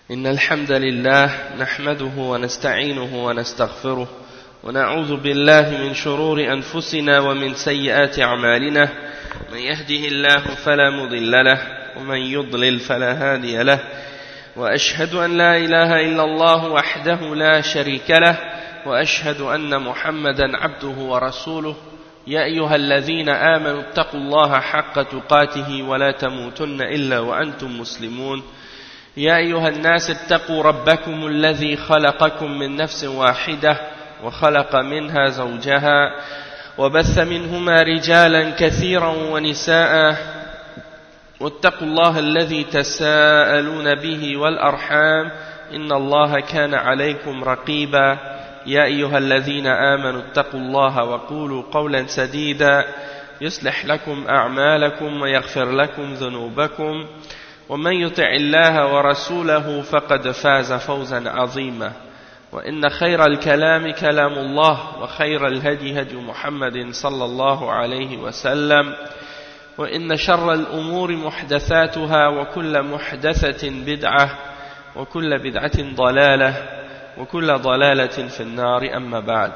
إن الحمد لله نحمده ونستعينه ونستغفره ونعوذ بالله من شرور أنفسنا ومن سيئات أعمالنا من يهده الله فلا مضل له ومن يضلل فلا هادي له وأشهد أن لا إله إلا الله وحده لا شريك له وأشهد أن محمدا عبده ورسوله يا أيها الذين آمنوا اتقوا الله حق تقاته ولا تموتن إلا وأنتم مسلمون يا أيها الناس اتقوا ربكم الذي خلقكم من نفس واحدة وخلق منها زوجها وبث منهما رجالا كثيرا ونساء واتقوا الله الذي تساءلون به والأرحام إن الله كان عليكم رقيبا يا أيها الذين آمنوا اتقوا الله وقولوا قولا سديدا يصلح لكم أعمالكم ويغفر لكم ذنوبكم ومن يطع الله ورسوله فقد فاز فوزا عظيما وإن خير الكلام كلام الله وخير الهدي هدي محمد صلى الله عليه وسلم وإن شر الأمور محدثاتها وكل محدثة بدعة وكل بدعة ضلالة وكل ضلالة في النار أما بعد.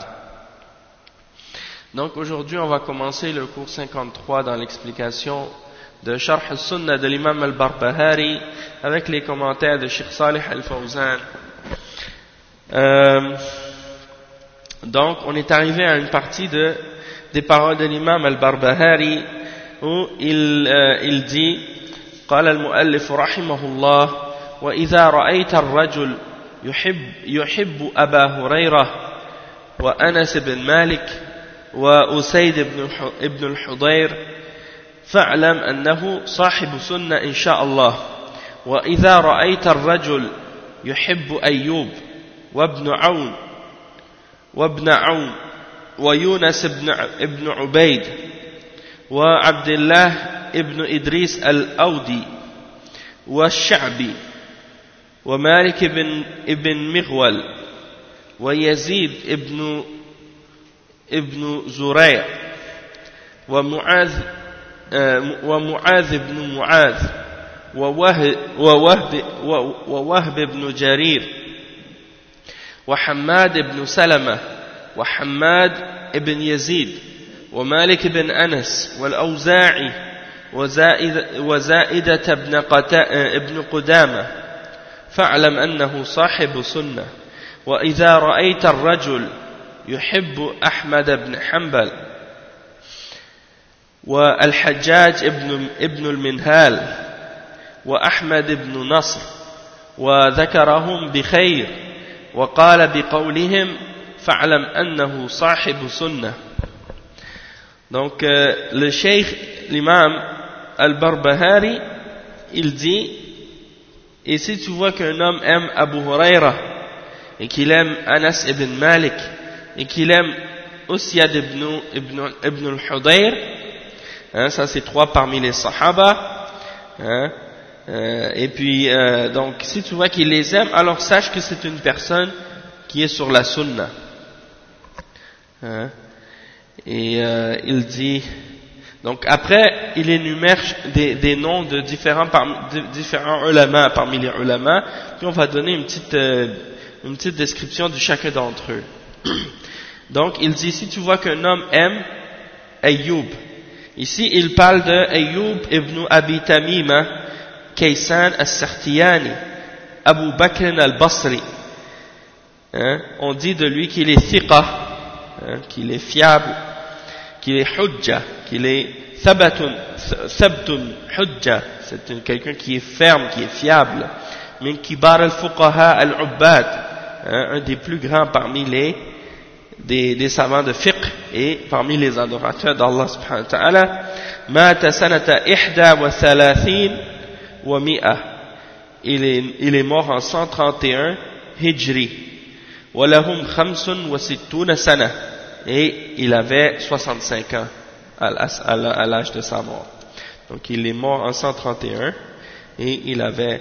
Donc aujourd'hui on va commencer le cours 53 dans l'explication de Sharh al-Sunnah de l'imam al-Barbahari avec les commentaires de Cheikh Salih al-Fawzan. Donc on est arrivé à une partie des paroles de l'imam al-Barbahari où il dit قال المؤلف رحمه الله وإذا رأيت الرجل يحب أبا هريرة وأنس بن مالك وأسيد بن الحضير فاعلم أنه صاحب سنة إن شاء الله. وإذا رأيت الرجل يحب أيوب وابن عون ويونس بن عبيد وعبد الله ابن إدريس الأودي والشعبي ومالك ابن مغول ويزيد ابن زريع ومعاذ بن معاذ ووهب بن جرير وحماد بن سلمة وحماد بن يزيد ومالك بن أنس والأوزاعي وزائدة بن قدامة فاعلم أنه صاحب سنة. وإذا رأيت الرجل يحب أحمد بن حنبل والحجاج ابن المنهال وأحمد بن نصر وذكرهم بخير وقال بقولهم فاعلم أنه صاحب سنة. Donc le cheikh, l'imam al-Barbahari, il dit, et si tu vois qu'un homme aime Abu Huraira et qu'il aime Anas ibn Malik et qu'il aime Usyad ibn al-Hudayr, hein, ça c'est trois parmi les Sahaba, hein, et puis donc si tu vois qu'il les aime, alors sache que c'est une personne qui est sur la sunna, hein. Et il dit, donc après il énumère des noms de différents ulama parmi les ulama, puis on va donner une petite description de chacun d'entre eux. Donc il dit, si tu vois qu'un homme aime Ayyub, ici il parle de Ayyub ibn Abi Tamima Kaysan al-Sartiyani Abu Bakr al-Basri, hein, on dit de lui qu'il est thiqa, hein, qu'il est fiable, qu'il est hujja, qu'il est thabtun hujja, c'est quelqu'un qui est ferme, qui est fiable. Min kibar al-fuqaha al-ubbad, un des plus grands parmi des savants de fiqh et parmi les adorateurs d'Allah subhanahu wa ta'ala. Mata sanata 31 wa 100, il est mort en 131 hijri. Wa lahum 65 sana, et il avait 65 ans à l'âge de sa mort. Donc il est mort en 131 et il avait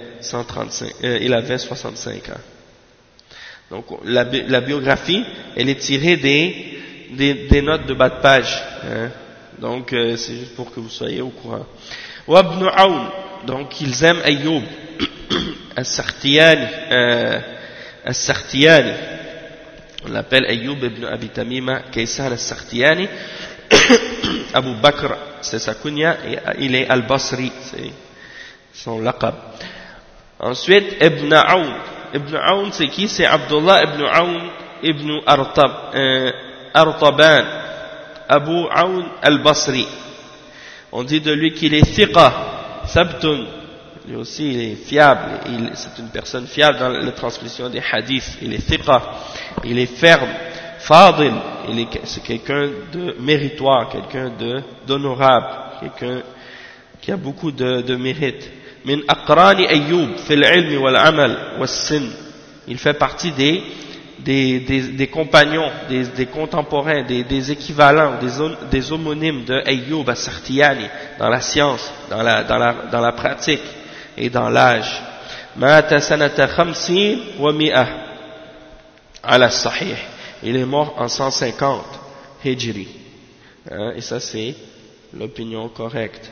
65 ans. Donc la biographie, elle est tirée des notes de bas de page, hein. Donc c'est juste pour que vous soyez au courant. Wa ibn Aoun, donc ils aiment Ayyub. As-Sakhtiyani, on l'appelle Ayyub ibn Abi Tamima Kaysan As-Sakhtiyani. Abu Bakr, c'est sa kunya, et il est Al-Basri, c'est son laqab. Ensuite, Ibn Aoun. Ibn Aoun, c'est qui? C'est Abdullah ibn Aoun ibn Artaban, Abu Aoun Al-Basri. On dit de lui qu'il est thiqa, sabtun. Lui aussi, il est fiable. C'est une personne fiable dans la transmission des hadiths. Il est thiqa, il est ferme. Fadil, c'est quelqu'un de méritoire, quelqu'un d'honorable, quelqu'un qui a beaucoup de mérite. Min aqrani Ayyub fil ilmi wal amal was sin. Il fait partie des compagnons, des contemporains, des équivalents, des homonymes de Ayyub as-Sakhtiyani dans la science, dans la pratique et dans l'âge. Mata sanata 50 wa 100 ala sahih. Il est mort en 150 Hijri. Et ça, c'est l'opinion correcte.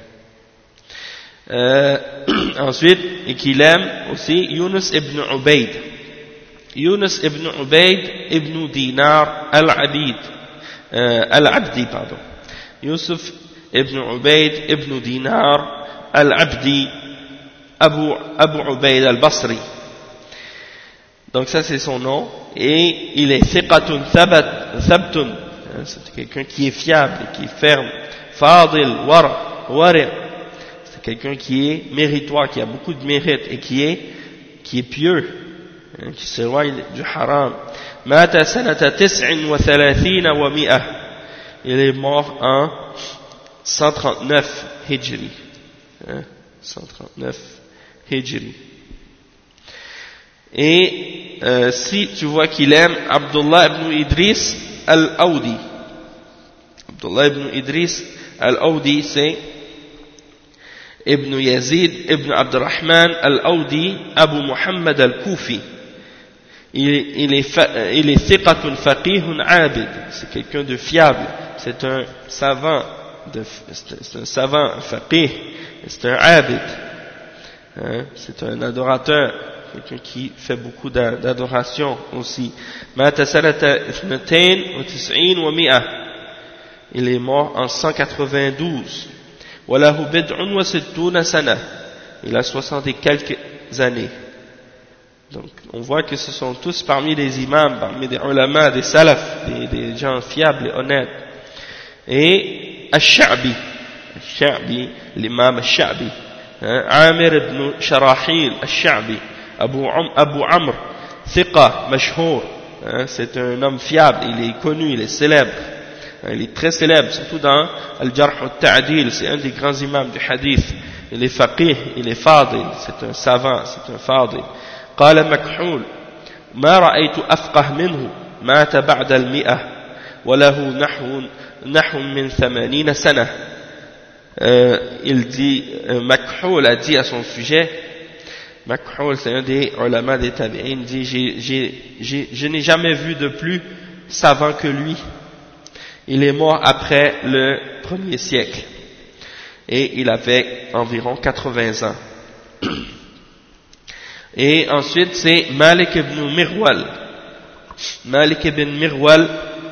Ensuite, et qu'il aime aussi Yunus ibn Ubayd. Yunus ibn Ubayd ibn Dinar al-Abdi, pardon. Yusuf ibn Ubayd ibn Dinar al-Abdi, Abu Ubayd al-Basri. Donc ça c'est son nom, et il est thiqatun thabtun, c'est quelqu'un qui est fiable, qui est ferme. Fadil wari', c'est quelqu'un qui est méritoire, qui a beaucoup de mérite et qui est pieux, qui s'éloigne du haram. Mata sanata 39 wa 100, il est mort en 139 Hijri, 139 Hijri. Et si tu vois qu'il aime Abdullah ibn Idris al-Awdi. Abdullah ibn Idris al-Awdi, c'est Ibn Yazid ibn Abdurrahman al-Awdi Abu Muhammad al-Kufi. Il est thiqatun faqihun abid. C'est quelqu'un de fiable. C'est un savant, un faqih. C'est un abid. C'est un adorateur. Quelqu'un qui fait beaucoup d'adoration aussi. Mata sanata 92 wa 100. Il est mort en 192. Walahu bid'un wa sittuna sana. Il a 60 et quelques années. Donc, on voit que ce sont tous parmi les imams, parmi des ulama, des salaf, des gens fiables et honnêtes. Et Ash-Sha'bi, l'imam Ash-Sha'bi, Amir ibn Sharahil Ash-Sha'bi, Abu Amr, Thiqa, Mashhour, c'est un homme fiable, il est connu, il est célèbre, il est très célèbre, surtout dans Al-Jarh al-Ta'dil, c'est un des grands imams du hadith, il est faqih, il est fadil, c'est un savant, c'est un fadil. قال مكحول ما رأيت أفقه منه مات بعد 100 وله نحو من 80 سنة. Il dit, Makhul a dit à son sujet, Makhul c'est un des ulama des tabi'in, il dit je n'ai jamais vu de plus savant que lui. Il est mort après le 1er siècle et il avait environ 80 ans. Et ensuite c'est Malik ibn Mirwal. Malik ibn Mirwal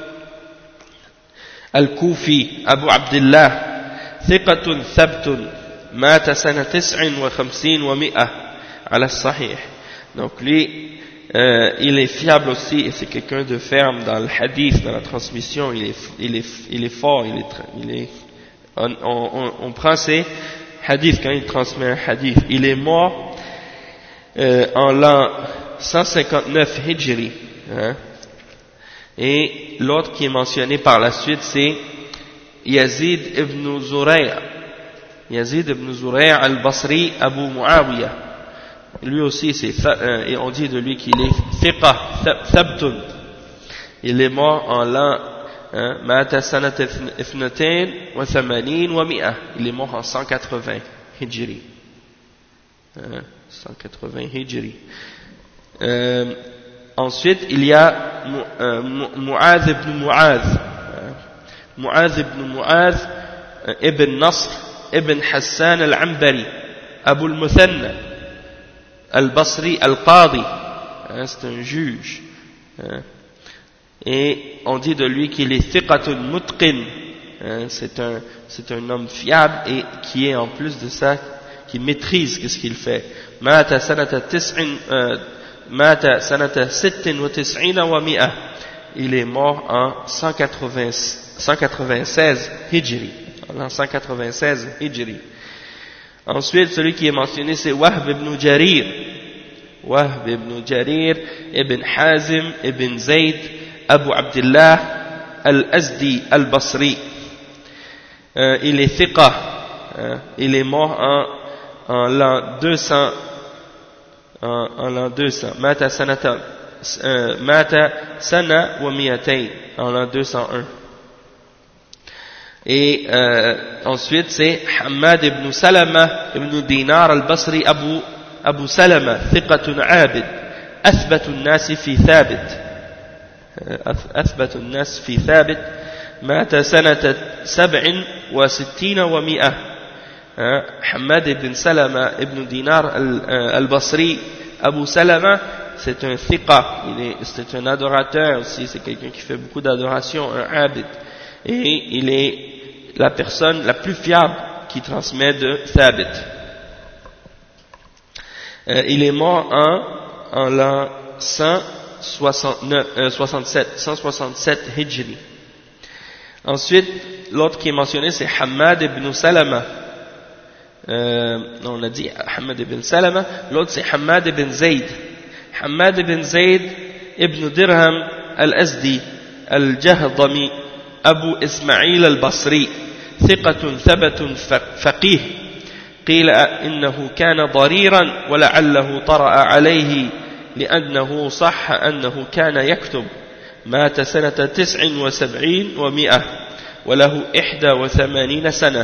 al-Kufi, Abu Abdullah, ثقة ثبت مات سنة 59 و100 على الصحيح. Donc lui, il est fiable aussi et c'est quelqu'un de ferme dans le hadith, dans la transmission. Il est fort, on prend ses hadiths quand il transmet un hadith. Il est mort en l'an 159 Hijri. Et l'autre qui est mentionné par la suite, c'est Yazid ibn Zuray' al-Basri Abu Muawiyah. Lui aussi, et on dit de lui qu'il est thiqa, thabtun. Il est mort en l'an Mata sanata 82 wa 100. Il est mort en 180 Hijri. 180 Hijri. Ensuite, il y a Mu'adh ibn Mu'adh. Mu'adh ibn Mu'adh ibn Nasr ibn Hassan al-Ambari Abu al-Muthanna. al-Basri al-Qadi, c'est un juge, et on dit de lui qu'il est thiqatun mutqin, c'est un homme fiable et qui est en plus de ça, qui maîtrise ce qu'il fait. Mata sanata 96 wa 100, il est mort en 196 Hijri, en 196 Hijri. Ensuite, celui qui est mentionné, c'est Wahb ibn Jarir, ibn Hazim, ibn Zayd, Abu Abdullah, al-Azdi, al-Basri. Il est thiqa, il est mort en l'an 200, Mata sana wa mi'atayn, en l'an 201. Et ensuite c'est Hammad ibn Salama ibn Dinar al-Basri Abu Salama, thiqatun abid, athbatu an-nas fi thabit, mata sanata 67 wa 100. Hammad ibn Salama ibn Dinar al-Basri Abu Salama, c'est un thiqa, c'est un adorateur aussi, c'est quelqu'un qui fait beaucoup d'adoration, un abid, et il est la personne la plus fiable qui transmet de Thabit. Il est mort en l'an 167 Hijri. Ensuite, l'autre qui est mentionné, c'est Hammad ibn Salama. On a dit Hammad ibn Salama, l'autre c'est Hammad ibn Zayd. Hammad ibn Zayd ibn Dirham al-Azdi al-Jahdami Abu Ismail al-Basri, ثقة ثبت فقيه، قيل إنه كان ضريرا ولعله طرأ عليه لأنه صح أنه كان يكتب. مات سنة 79 و100 وله 81 سنة.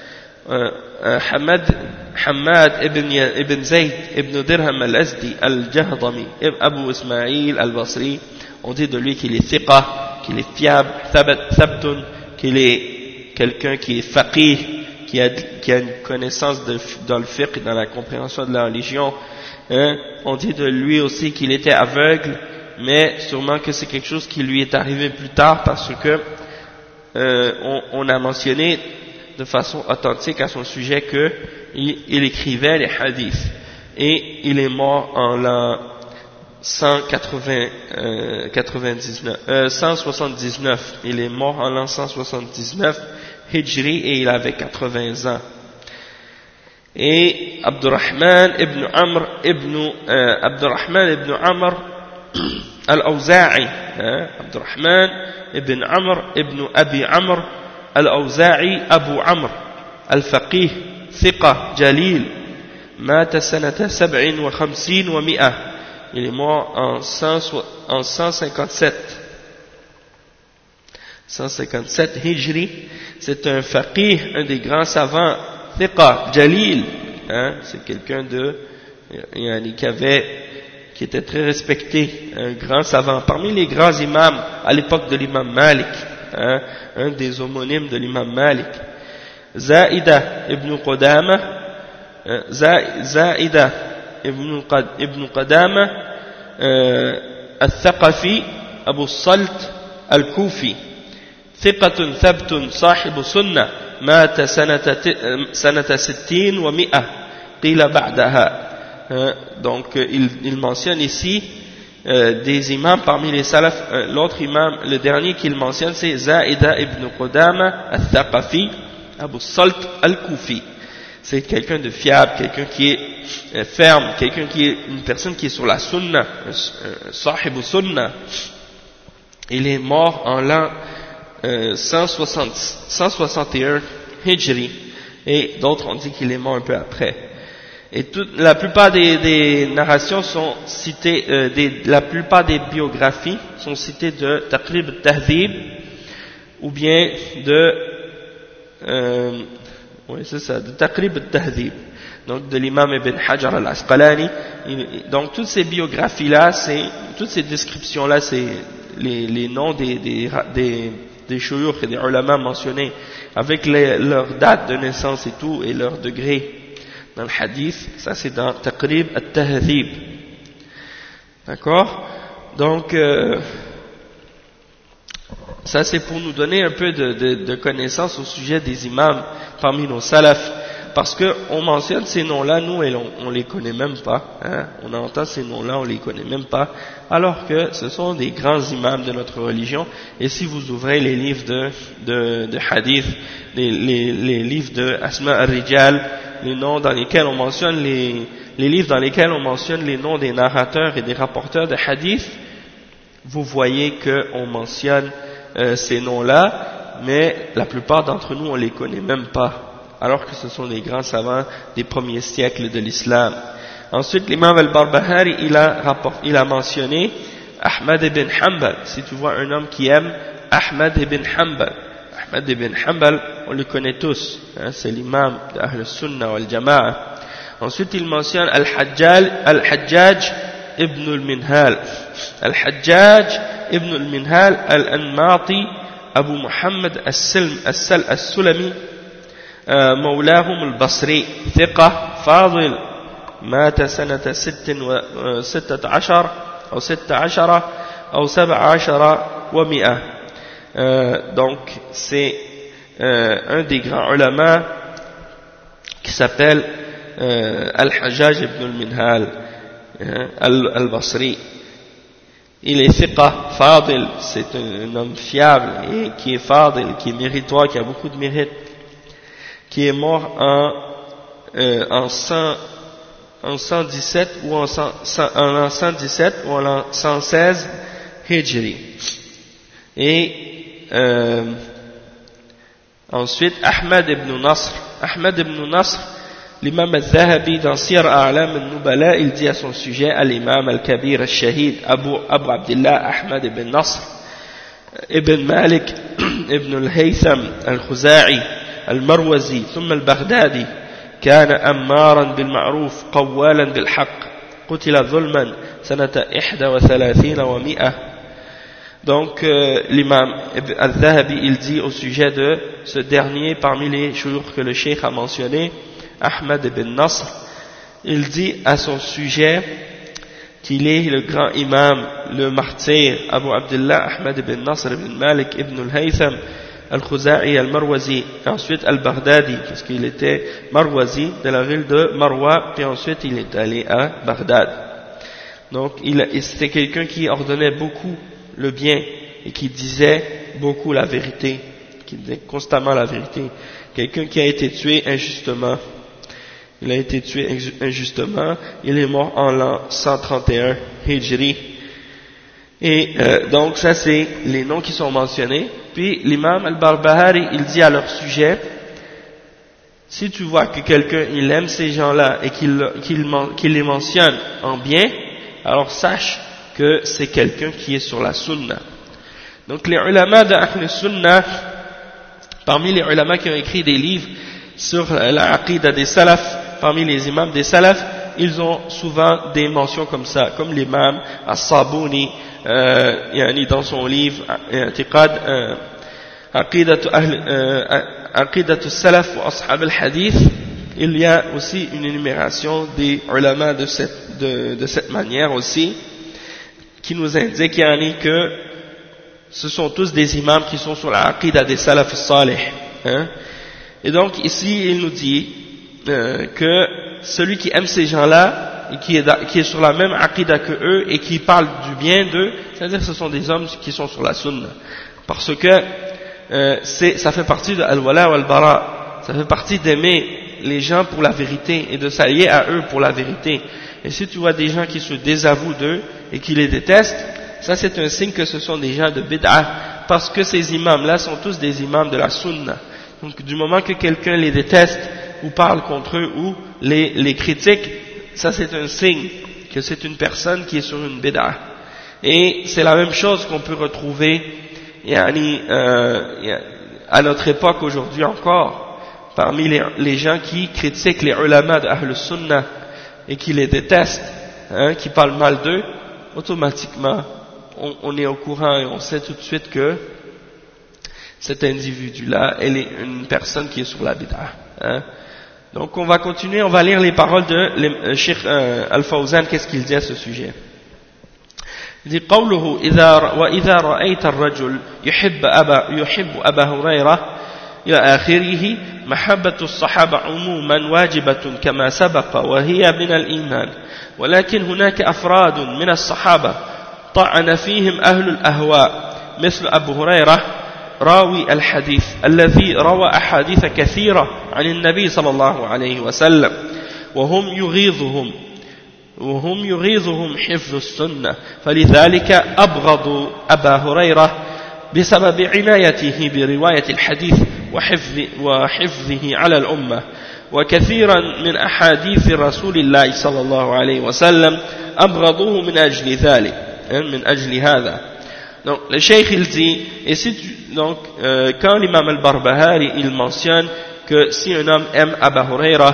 حماد ابن زيد ابن درهم الأزدي الجهضمي Abu Ismail al-Basri, on dit de lui qu'il est thiqa, qu'il est fiable, thabtun, qu'il est quelqu'un qui est faqih, qui a une connaissance dans le fiqh, dans la compréhension de la religion. On dit de lui aussi qu'il était aveugle, mais sûrement que c'est quelque chose qui lui est arrivé plus tard, parce que on a mentionné de façon authentique à son sujet qu'il écrivait les hadiths, et il est mort en l'an 179, il est mort en l'an 179 Hijri, et il avait 80 ans. Et Abdurrahman ibn Amr al-Awza'i, Abdurrahman ibn Amr ibn Abi Amr al-Awza'i Abu Amr al-Faqih, thiqa jalil, mata sanata 57 wa 100, il est mort en 157 Hijri. C'est un faqih, un des grands savants, thiqa jalil, c'est quelqu'un qui était très respecté, un grand savant, parmi les grands imams à l'époque de l'imam Malik, un des homonymes de l'imam Malik. Zaïda ibn Qudama, ibn Qudama al-Thaqafi Abu Salt al-Kufi, ثقة ثبت صاحب سنة، مات سنة 60 و100 قيل بعدها. Donc il mentionne ici des imams parmi les salaf. L'autre imam, le dernier qu'il mentionne, c'est Zaïda ibn Qudama al-Thaqafi Abu Salt al-Kufi. C'est quelqu'un de fiable, quelqu'un qui est ferme, quelqu'un qui est une personne qui est sur la sunna, sahib sunna. Il est mort en l'an 161 Hijri, et d'autres ont dit qu'il est mort un peu après. Et la plupart des narrations sont citées, la plupart des biographies sont citées de Taqrib al-Tahdhib, ou bien de Taqrib al-Tahdhib, donc de l'imam Ibn Hajar al-Asqalani. Donc toutes ces biographies-là, toutes ces descriptions-là, c'est les noms des shuyukh et des ulama mentionnés, avec leur date de naissance et tout, et leur degré. dans le hadith, ça c'est dans Taqrib al-Tahdhib. D'accord? Donc, ça c'est pour nous donner un peu de connaissances au sujet des imams parmi nos salafs. Parce que on mentionne ces noms-là, nous, et on les connaît même pas. Hein? On entend ces noms-là, on les connaît même pas. Alors que ce sont des grands imams de notre religion. Et si vous ouvrez les livres de hadith, les livres de Asma al-Rijal, les noms dans lesquels on mentionne les livres dans lesquels on mentionne les noms des narrateurs et des rapporteurs de hadith, vous voyez qu'on mentionne ces noms-là, mais la plupart d'entre nous, on les connaît même pas. Alors que ce sont des grands savants des premiers siècles de l'islam. Ensuite, l'imam al-Barbahari, il a mentionné Ahmad ibn Hanbal. Si tu vois un homme qui aime Ahmad ibn Hanbal. Ahmad ibn Hanbal, on le connaît tous. Hein, c'est l'imam d'Ahl Sunnah wal Jama'a. Ensuite, il mentionne Al-Hajjaj ibn al-Minhal. Al-Hajjaj ibn al-Minhal al-Anmati Abu Muhammad al-Sulami مولاهم البصري ثقة فاضل مات سنة 16 أو 16 أو 17 و100. Donc c'est un des grands ulama qui s'appelle Al-Hajjaj ibn al-Minhal al-Basri. Il est thiqa, fadil, c'est un homme fiable et qui est fadil, qui est méritoire, qui a beaucoup de mérite, qui est mort en 117 ou en 117 ou en 116 Hijri. Et ensuite Ahmad ibn Nasr. Ahmad ibn Nasr, l'imam al-Zahabi dans Siyar A'lam al-Nubala, il dit à son sujet à l'imam al-Kabir al-Shahid Abu Abdullah Ahmad ibn Nasr ibn Malik ibn al-Haytham al-Khuza'i المروزي ثم البغدادي كان أمارا بالمعروف قوالا بالحق قتل ظلما سنة 31 و100. Donc l'imam al-Zahabi il dit au sujet de ce dernier parmi les shuyukh que le cheikh a mentionné, Ahmad ibn Nasr, il dit à son sujet qu'il est le grand imam, le martyr Abu Abdullah Ahmad ibn Nasr ibn Malik ibn al-Haytham Al-Khuza'i al-Marwazi, ensuite al-Baghdadi, parce qu'il était Marwazi de la ville de Marwa, puis ensuite il est allé à Bagdad. Donc c'était quelqu'un qui ordonnait beaucoup le bien et qui disait beaucoup la vérité, qui disait constamment la vérité. Quelqu'un qui a été tué injustement. Il a été tué injustement, il est mort en l'an 131 Hijri. Et donc ça c'est les noms qui sont mentionnés. Puis l'imam al-Barbahari il dit à leur sujet, si tu vois que quelqu'un il aime ces gens-là et qu'il les mentionne en bien, alors sache que c'est quelqu'un qui est sur la sunna. Donc les ulama de Ahl Sunnah, parmi les ulama qui ont écrit des livres sur la aqida des salafs, parmi les imams des salafs, ils ont souvent des mentions comme ça, comme l'imam As-Sabuni, dans son livre I'tiqad Aqidatu Salaf wa Ashab al-Hadith, il y a aussi une énumération des ulama de cette manière aussi, qui nous indique que ce sont tous des imams qui sont sur la aqida des salaf salih. Hein? Et donc ici il nous dit que celui qui aime ces gens-là et qui est sur la même aqida que eux et qui parle du bien d'eux, c'est-à-dire que ce sont des hommes qui sont sur la sunna, parce que ça fait partie de al-wala wal-bara, ça fait partie d'aimer les gens pour la vérité et de s'allier à eux pour la vérité. Et si tu vois des gens qui se désavouent d'eux et qui les détestent, ça c'est un signe que ce sont des gens de bid'ah, parce que ces imams-là sont tous des imams de la sunna. Donc du moment que quelqu'un les déteste ou parle contre eux ou les critique, ça c'est un signe que c'est une personne qui est sur une bid'ah. Et c'est la même chose qu'on peut retrouver à notre époque aujourd'hui encore, parmi les gens qui critiquent les ulama de Ahl Sunnah et qui les détestent, hein, qui parlent mal d'eux, automatiquement on est au courant et on sait tout de suite que cet individu-là, elle est une personne qui est sur la bid'ah. Hein. Donc on va continuer, on va lire les paroles de Cheikh Al-Fawzan, qu'est-ce qu'il dit à ce sujet. Il dit قوله وإذا رأيت الرجل يحب أبا هريرة إلى آخره محبة الصحابة عموما واجبة كما سبق وهي من الإيمان ولكن هناك أفراد من الصحابة طعن فيهم أهل الأهواء مثل أبو هريرة راوي الحديث الذي روى أحاديث كثيرة عن النبي صلى الله عليه وسلم وهم يغيظهم حفظ السنة فلذلك أبغضوا أبا هريرة بسبب عنايته برواية الحديث وحفظه على الأمة وكثيرا من أحاديث رسول الله صلى الله عليه وسلم أبغضوه من أجل ذلك من أجل هذا. Donc le cheikh il dit, et si quand l'imam al-Barbahari il mentionne que si un homme aime Abu Huraira,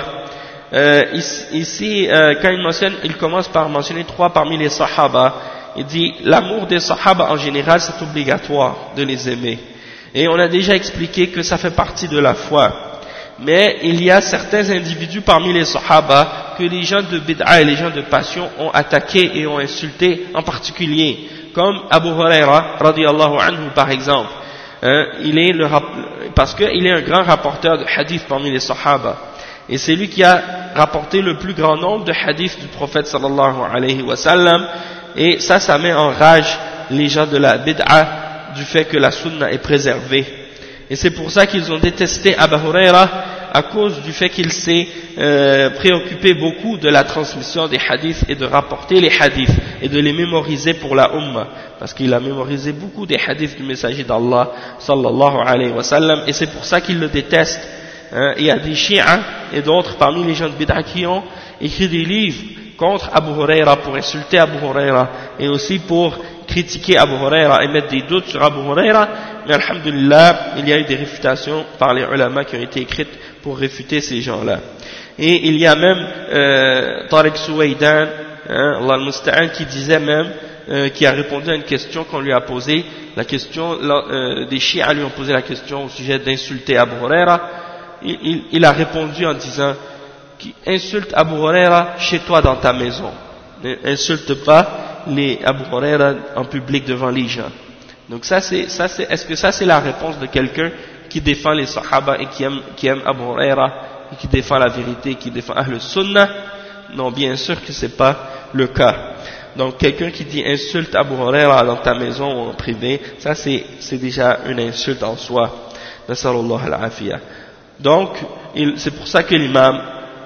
ici quand il mentionne, il commence par mentionner trois parmi les sahaba. Il dit l'amour des sahaba en général c'est obligatoire de les aimer, et on a déjà expliqué que ça fait partie de la foi. Mais il y a certains individus parmi les sahaba que les gens de bid'a et les gens de passion ont attaqué et ont insulté en particulier, comme Abu Huraira radiyallahu anhu par exemple, parce qu'il est un grand rapporteur de hadith parmi les sahaba, et c'est lui qui a rapporté le plus grand nombre de hadiths du prophète sallallahu alayhi wa sallam, et ça met en rage les gens de la bid'a du fait que la sunna est préservée. Et c'est pour ça qu'ils ont détesté Abu Huraira, à cause du fait qu'il s'est préoccupé beaucoup de la transmission des hadiths et de rapporter les hadiths et de les mémoriser pour la Ummah, parce qu'il a mémorisé beaucoup des hadiths du messager d'Allah sallallahu alayhi wa sallam, et c'est pour ça qu'ils le détestent. Il y a des chiites et d'autres parmi les gens de bid'a qui ont écrit des livres contre Abu Huraira, pour insulter Abu Huraira et aussi pour critiquer Abu Huraira et mettre des doutes sur Abu Huraira. Mais alhamdulillah, il y a eu des réfutations par les ulama qui ont été écrites pour réfuter ces gens-là. Et il y a même Tariq Suwaydan, Allah al-Musta'an, qui disait même, qui a répondu à une question qu'on lui a posée, la question, des chiites lui ont posé la question au sujet d'insulter Abu Huraira. Il a répondu en disant, insulte Abu Huraira chez toi dans ta maison, insulte pas les Abu Huraira en public devant les gens. Donc est-ce que ça c'est la réponse de quelqu'un qui défend les sahaba et qui aime Abu Huraira et qui défend la vérité, qui défend Ahl Sunnah? Non, bien sûr que c'est pas le cas. Donc quelqu'un qui dit insulte Abu Huraira dans ta maison ou en privé, ça c'est déjà une insulte en soi. Nasallallahu al-afiyah. Donc c'est pour ça que l'imam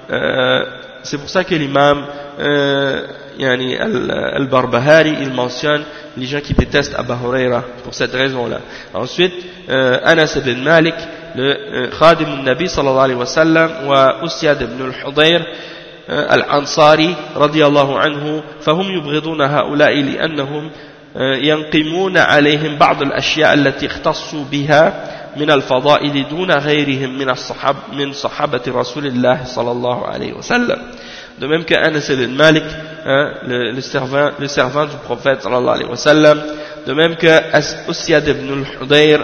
Al-Barbahari il mentionne les gens qui détestent Abu Huraira pour cette raison-là. Ensuite, Anas ibn Malik, le Khadim al-Nabi sallallahu alayhi wa sallam, wa Usyad ibn al-Hudayr al-Ansari radiyallahu anhu, فهم يبغضون هؤلاء لأنهم ينقمون عليهم بعض الأشياء التي اختصوا بها من الفضائل دون غيرهم من صحابة رسول الله صلى الله عليه وسلم. De même que Anas ibn Malik, le servant du prophète sallallahu alayhi wa sallam, de même que Usyad ibn al-Hudayr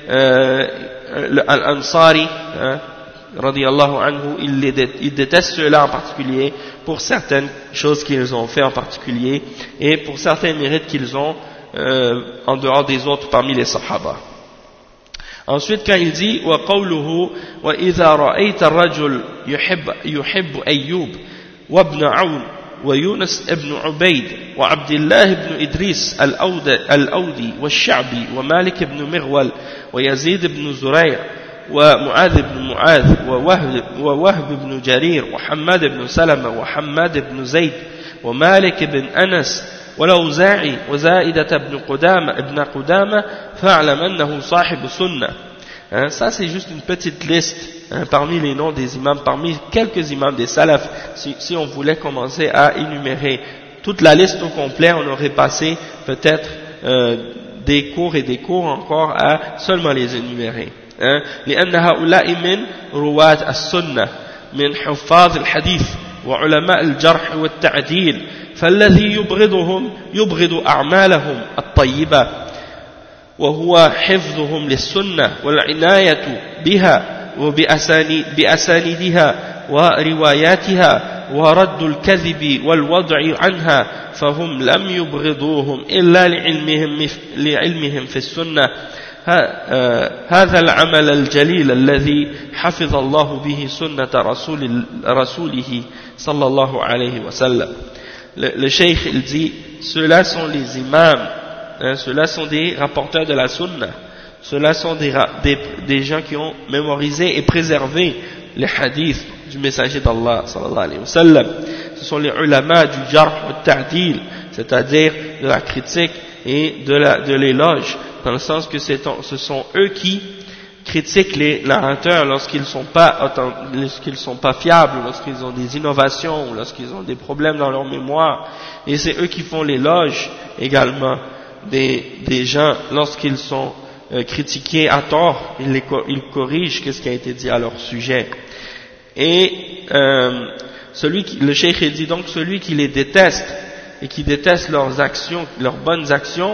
al-Ansari radiyallahu anhu, il déteste ceux-là en particulier pour certaines choses qu'ils ont fait en particulier et pour certains mérites qu'ils ont en dehors des autres parmi les sahaba. Ensuite, quand il dit وَقَوْلُهُ وَإِذَا رَأَيْتَ الرَّجُلُ يُحِبُّ أَيُّوبَ وابن عون ويونس ابن عبيد وعبد الله بن إدريس الأودي والشعبي ومالك بن مغول ويزيد بن زريع ومعاذ بن معاذ ووهب بن جرير وحماد بن سلمة وحماد بن زيد ومالك بن أنس والأوزاعي وزائدة ابن قدامة فاعلم أنه صاحب سنة. Ça c'est juste une petite liste parmi les noms des imams, parmi quelques imams des salafs. Si on voulait commencer à énumérer toute la liste au complet, on aurait passé peut-être des cours et des cours encore à seulement les énumérer. لأن هؤلاء من رواة السنة من حفاظ الحديث وعلماء الجرح والتعديل فالذي يبغضهم يبغض أعمالهم الطيبة وهو حفظهم للسنة والعناية بها وبأسانيدها ورواياتها ورد الكذب والوضع عنها فهم لم يبغضوهم إلا لعلمهم في السنة هذا العمل الجليل الذي حفظ الله به سنة رسوله صلى الله عليه وسلم. Le cheikh il dit, ceux-là sont les imams, ceux-là sont des rapporteurs de la sunna, ceux-là sont des gens qui ont mémorisé et préservé les hadiths du messager d'Allah sallallahu alayhi wa sallam. Ce sont les ulama du jarh wa ta'dil, c'est-à-dire de la critique et de l'éloge, dans le sens que ce sont eux qui critiquent les narrateurs lorsqu'ils sont pas fiables, lorsqu'ils ont des innovations, lorsqu'ils ont des problèmes dans leur mémoire, et c'est eux qui font l'éloge également des gens lorsqu'ils sont critiqués à tort, ils corrigent ce qui a été dit à leur sujet. Et le cheikh dit donc, celui qui les déteste et qui déteste leurs actions, leurs bonnes actions,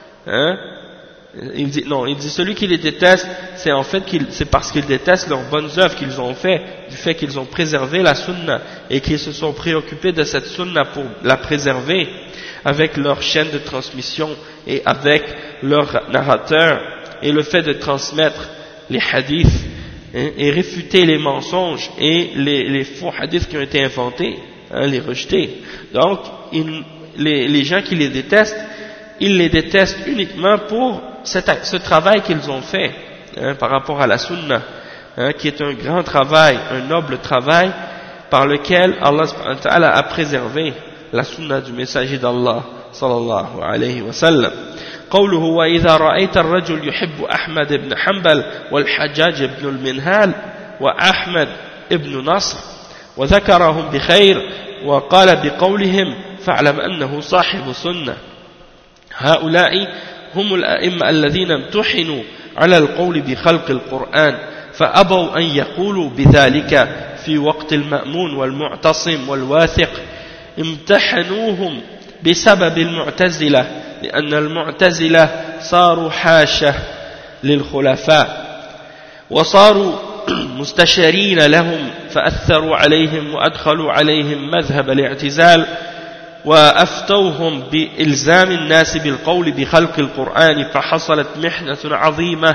il dit celui qui les déteste, c'est en fait c'est parce qu'ils détestent leurs bonnes œuvres qu'ils ont fait, du fait qu'ils ont préservé la sunna et qu'ils se sont préoccupés de cette sunna pour la préserver avec leur chaîne de transmission et avec leur narrateur, et le fait de transmettre les hadiths et réfuter les mensonges et les faux hadiths qui ont été inventés, les rejeter. Donc les gens qui les détestent, ils les détestent uniquement pour ce travail qu'ils ont fait par rapport à la sunna, qui est un grand travail, un noble travail par lequel Allah subhanahu wa ta'ala a préservé la sunna du messager d'Allah sallallahu alayhi wa sallam. قوله وإذا رأيت الرجل يحب أحمد بن حنبل والحجاج بن المنهال وأحمد بن نصر وذكرهم بخير وقال بقولهم فاعلم أنه صاحب سنة. هؤلاء هم الأئمة الذين امتحنوا على القول بخلق القرآن فأبوا أن يقولوا بذلك في وقت المأمون والمعتصم والواثق. امتحنوهم بسبب المعتزلة لأن المعتزلة صاروا حاشة للخلفاء وصاروا مستشارين لهم فأثروا عليهم وأدخلوا عليهم مذهب الاعتزال وأفتوهم بإلزام الناس بالقول بخلق القرآن فحصلت محنة عظيمة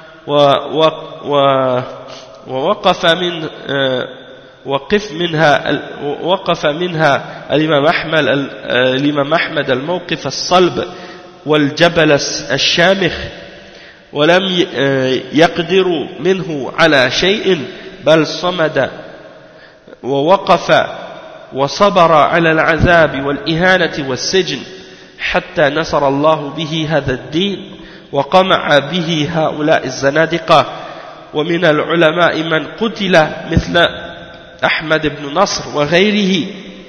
ووقف منها الإمام أحمد الموقف الصلب والجبل الشامخ ولم يقدروا منه على شيء بل صمد ووقف وصبر على العذاب والإهانة والسجن حتى نصر الله به هذا الدين وقمع به هؤلاء الزنادقة. ومن العلماء من قتل مثل أحمد بن نصر وغيره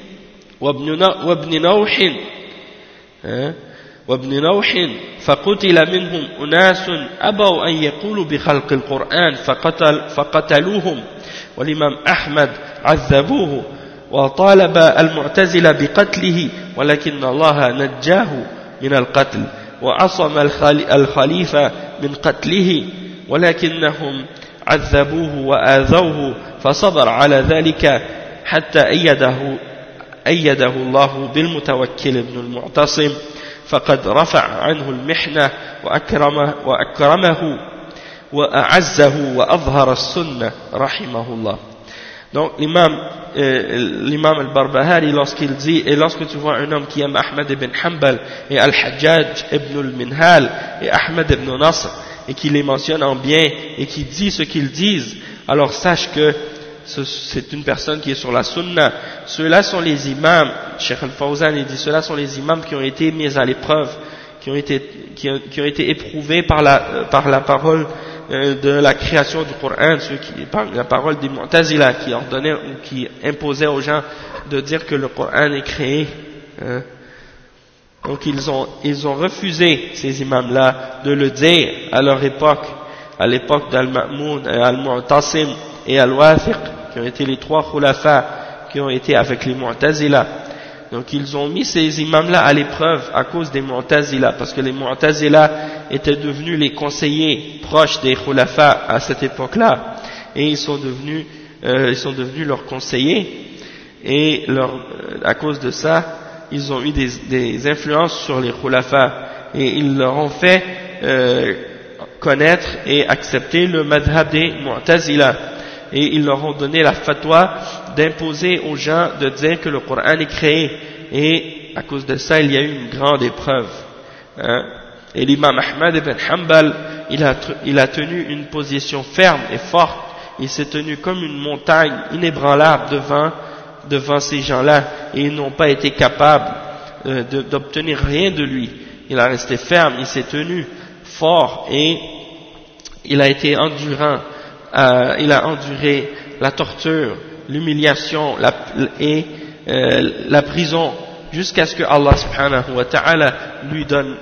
وابن نوح فقتل منهم أناس أبوا أن يقولوا بخلق القرآن فقتلوهم والإمام أحمد عذبوه وطالب المعتزلة بقتله ولكن الله نجاه من القتل وعصم الخليفة من قتله ولكنهم عذبوه وآذوه فصبر على ذلك حتى أيده الله بالمتوكل بن المعتصم فقد رفع عنه المحنة وأكرمه وأعزه وأظهر السنة رحمه الله. Donc l'imam al-Barbahari, lorsqu'il dit, et lorsque tu vois un homme qui aime Ahmed ibn Hanbal et Al-Hajjaj ibn al-Minhal et Ahmed ibn Nasr et qui les mentionne en bien et qui dit ce qu'ils disent, alors sache que c'est une personne qui est sur la sunna. Ceux-là sont les imams, Cheikh Al-Fawzan il dit, ceux-là sont les imams qui ont été mis à l'épreuve, qui ont été éprouvés par la parole de la création du Coran, la parole des Mu'tazila qui ordonnait ou qui imposait aux gens de dire que le Coran est créé. Donc ils ont refusé, ces imams-là, de le dire à leur époque, à l'époque d'Al-Ma'moun, Al-Mu'tasim et Al-Wathiq, qui ont été les trois khulafas qui ont été avec les Mu'tazila. Donc ils ont mis ces imams-là à l'épreuve à cause des Mu'tazila, parce que les Mu'tazila étaient devenus les conseillers proches des khulafas à cette époque-là, et ils sont devenus ils sont devenus leurs conseillers, et à cause de ça, ils ont eu des influences sur les khulafa, et ils leur ont fait connaître et accepter le madhab des Mu'tazila, et ils leur ont donné la fatwa d'imposer aux gens de dire que le Coran est créé, et à cause de ça il y a eu une grande épreuve, hein. Et l'imam Ahmad ibn Hanbal, il a tenu une position ferme et forte, il s'est tenu comme une montagne inébranlable devant ces gens-là, et ils n'ont pas été capables d'obtenir rien de lui. Il a resté ferme, il s'est tenu fort, et il a été endurant, il a enduré la torture, l'humiliation et la prison, jusqu'à ce que Allah subhanahu wa ta'ala lui donne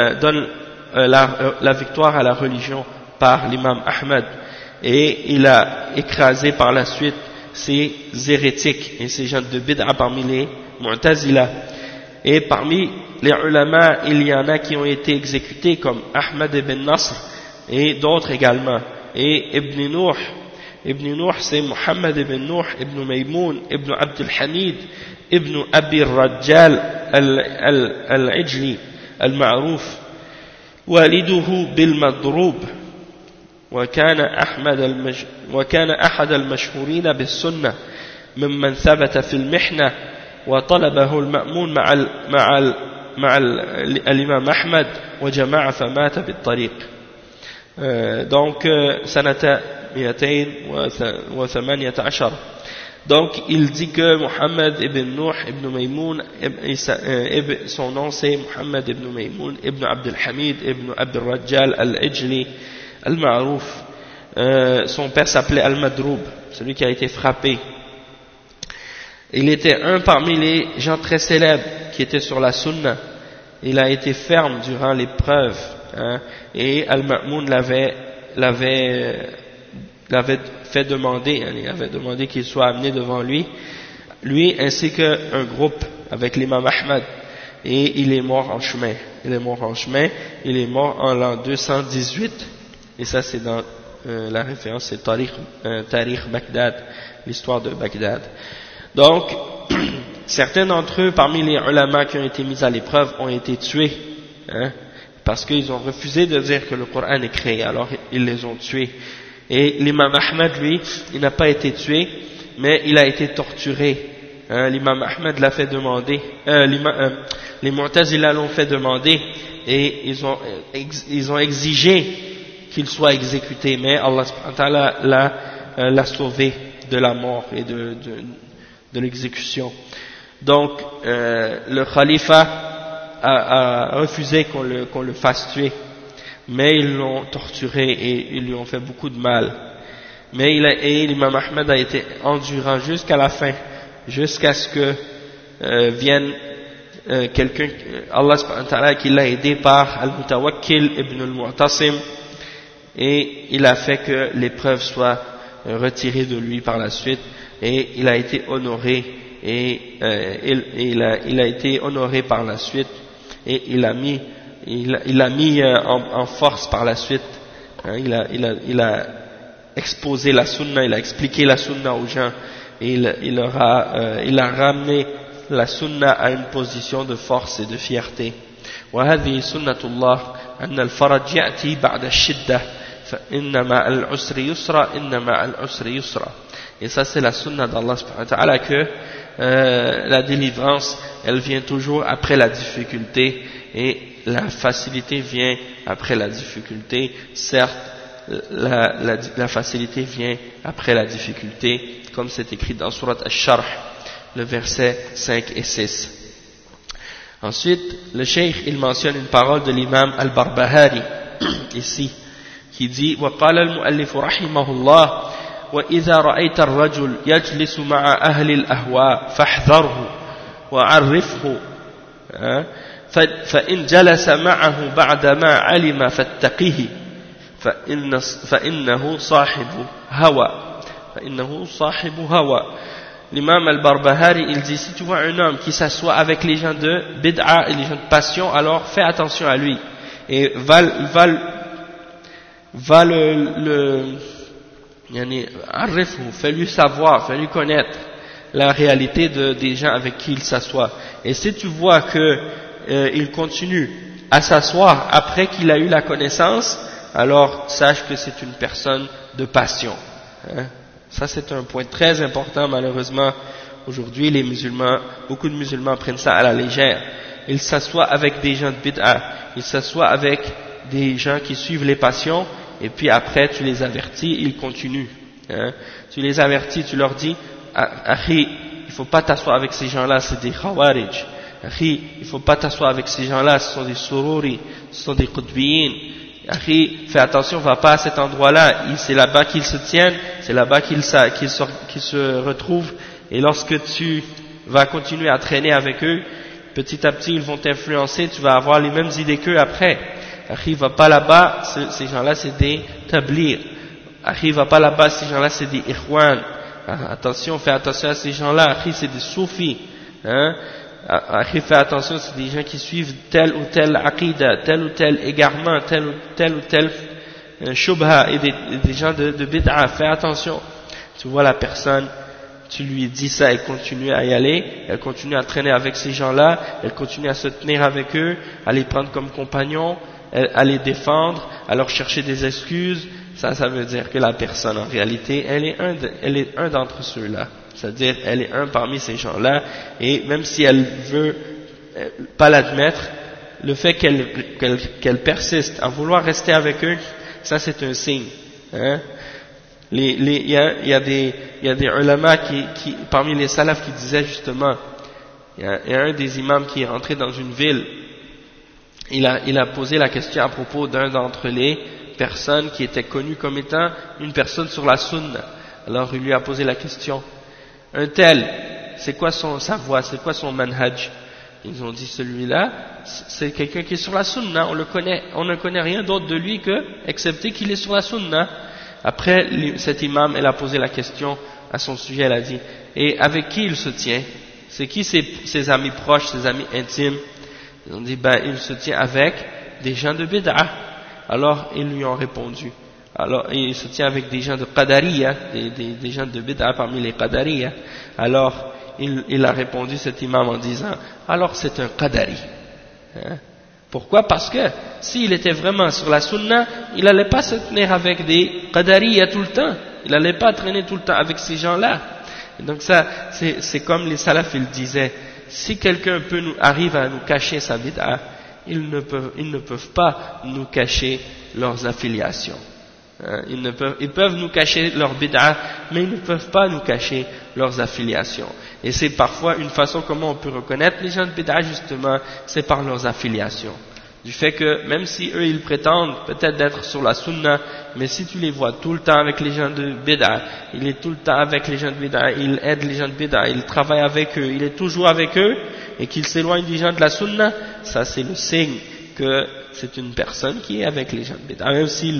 la victoire à la religion par l'imam Ahmad, et il a écrasé par la suite ces hérétiques et ces gens de bid'a parmi les Mu'tazila. Et parmi les ulama, il y en a qui ont été exécutés comme Ahmad ibn Nasr et d'autres également. Et Ibn Nuh, c'est Muhammad ibn Nuh ibn Maymoun ibn Abd al-Hamid ibn Abi Rajjal al-Ijli al-Ma'ruf waliduhu bil-Madrub, وكان أحد المشهورين بالسنة ممن ثبت في المحنة، وطلبه المأمون مع الإمام أحمد وجماعة فمات بالطريق. Donc سنة 218. Donc il dit que Muhammad ibn Nuh ibn Maymoun, son nom c'est Muhammad ibn Maymoun ibn Abd al-Hamid ibn Abd al-Rajjal al-Ijli al-Ma'ruf, son père s'appelait Al-Madroub, celui qui a été frappé. Il était un parmi les gens très célèbres qui étaient sur la sunna. Il a été ferme durant l'épreuve, hein, et Al-Ma'moun l'avait fait demander, hein, il avait demandé qu'il soit amené devant lui ainsi qu'un groupe avec l'imam Ahmad, et il est mort en chemin. Il est mort en l'an 218. Et ça c'est dans la référence, c'est Tariq Baghdad, l'histoire de Bagdad. Donc certains d'entre eux parmi les ulama qui ont été mis à l'épreuve ont été tués, hein, parce qu'ils ont refusé de dire que le Coran est créé, alors ils les ont tués. Et l'imam Ahmad, lui, il n'a pas été tué, mais il a été torturé, hein. L'imam Ahmad l'a fait demander, les Mu'tazila l'ont fait demander, et ils ont exigé qu'il soit exécuté, mais Allah subhanahu wa ta'ala l'a sauvé de la mort et de l'exécution. Donc le khalifa a refusé qu'on le fasse tuer, mais ils l'ont torturé et ils lui ont fait beaucoup de mal. Mais l'imam Ahmad a été endurant jusqu'à la fin, jusqu'à ce que vienne quelqu'un, Allah subhanahu wa ta'ala, qui l'a aidé par Al-Mutawakkil ibn al-Mu'tasim, et il a fait que l'épreuve soit retirée de lui par la suite, et il a été honoré, et il a été honoré par la suite, et il a mis en force par la suite, hein, il a exposé la sunna, il a expliqué la sunna aux gens, et il a ramené la sunna à une position de force et de fierté. وهذه سنة الله أن الفرج يأتي بعد الشدة فإن مع العسر يسرا إن مع العسر يسرا. Et ça c'est la sunna d'Allah subhanahu wa ta'ala, que la délivrance elle vient toujours après la difficulté, et la facilité vient après la difficulté. Certes, la facilité vient après la difficulté, comme c'est écrit dans Surat Ash-Sharh, le verset 5 et 6. Ensuite, le cheikh, il mentionne une parole de l'imam al-Barbahari, ici, qui dit: وقال المؤلف رحمه الله وإذا رأيت الرجل يجلس مع أهل الأهواء فاحذره وعرفه فإن جلس معه بعدما علم فاتقه فإنه صاحب هوى. L'imam al-Barbahari, il dit: si tu vois un homme qui s'assoit avec les gens de bid'a et les gens de passion, alors fais attention à lui, et va Yani, arifhu, fais-lui savoir, fais-lui connaître la réalité des gens avec qui il s'assoit. Et si tu vois que il continue à s'asseoir après qu'il a eu la connaissance, alors sache que c'est une personne de passion. Hein? Ça c'est un point très important, malheureusement. Aujourd'hui, les musulmans, beaucoup de musulmans prennent ça à la légère. Ils s'assoient avec des gens de bid'a, ils s'assoient avec des gens qui suivent les passions, et puis après tu les avertis, ils continuent. Hein? Tu les avertis, tu leur dis, Akhi, il faut pas t'asseoir avec ces gens-là, c'est des khawarij. Akhi, il faut pas t'asseoir avec ces gens-là, ce sont des sururi, ce sont des qutbiyin. Akhi, fais attention, va pas à cet endroit-là, c'est là-bas qu'ils se tiennent, c'est là-bas qu'ils se retrouvent. Et lorsque tu vas continuer à traîner avec eux, petit à petit ils vont t'influencer, tu vas avoir les mêmes idées qu'eux après. Akhi, va pas là-bas, ces gens-là c'est des tablir. Akhi, va pas là-bas, ces gens-là c'est des ikhwan. Attention, fais attention à ces gens-là. Akhi, c'est des soufis. Hein? Akhi, fais attention, c'est des gens qui suivent tel ou tel aqida, tel ou tel égarement, tel ou tel shubha, et des gens de bid'a. Fais attention. Tu vois la personne, tu lui dis ça, elle continue à y aller, elle continue à traîner avec ces gens-là, elle continue à se tenir avec eux, à les prendre comme compagnons, à les défendre, à leur chercher des excuses. Ça veut dire que la personne, en réalité, elle est un d'entre ceux-là. C'est-à-dire, elle est un parmi ces gens-là, et même si elle veut pas l'admettre, le fait qu'elle persiste à vouloir rester avec eux, ça c'est un signe. Hein? Il y a des ulama qui parmi les salafs qui disaient justement, il y a un des imams qui est rentré dans une ville, il a posé la question à propos d'un d'entre les personne qui était connue comme étant une personne sur la sunna. Alors il lui a posé la question, un tel, c'est quoi sa voix, c'est quoi son manhaj? Ils ont dit, celui-là, c'est quelqu'un qui est sur la sunna, on ne connaît rien d'autre de lui excepté qu'il est sur la sunna. Après, cet imam, elle a posé la question à son sujet, elle a dit, et avec qui il se tient? C'est qui ses amis proches, ses amis intimes? Ils ont dit, il se tient avec des gens de bid'a. Alors, ils lui ont répondu. Alors, il se tient avec des gens de Qadariya, des gens de bid'a parmi les Qadariya. Alors, il a répondu, cet imam, en disant, alors c'est un Qadari. Hein? Pourquoi? Parce que s'il était vraiment sur la sunna, il n'allait pas se tenir avec des Qadariya tout le temps. Il n'allait pas traîner tout le temps avec ces gens-là. Et donc ça, c'est comme les salafs, ils disaient, si quelqu'un arrive à nous cacher sa bid'a, ils ne peuvent pas nous cacher leurs affiliations. Ils peuvent nous cacher leur bid'a, mais ils ne peuvent pas nous cacher leurs affiliations. Et c'est parfois une façon comment on peut reconnaître les gens de bid'a, justement, c'est par leurs affiliations. Du fait que même si eux ils prétendent peut-être d'être sur la sunna, mais si tu les vois tout le temps avec les gens de bid'a, il est tout le temps avec les gens de bid'a, il aide les gens de bid'a, il travaille avec eux, il est toujours avec eux, et qu'il s'éloigne des gens de la sunna, ça c'est le signe que c'est une personne qui est avec les gens de bid'a, même s'il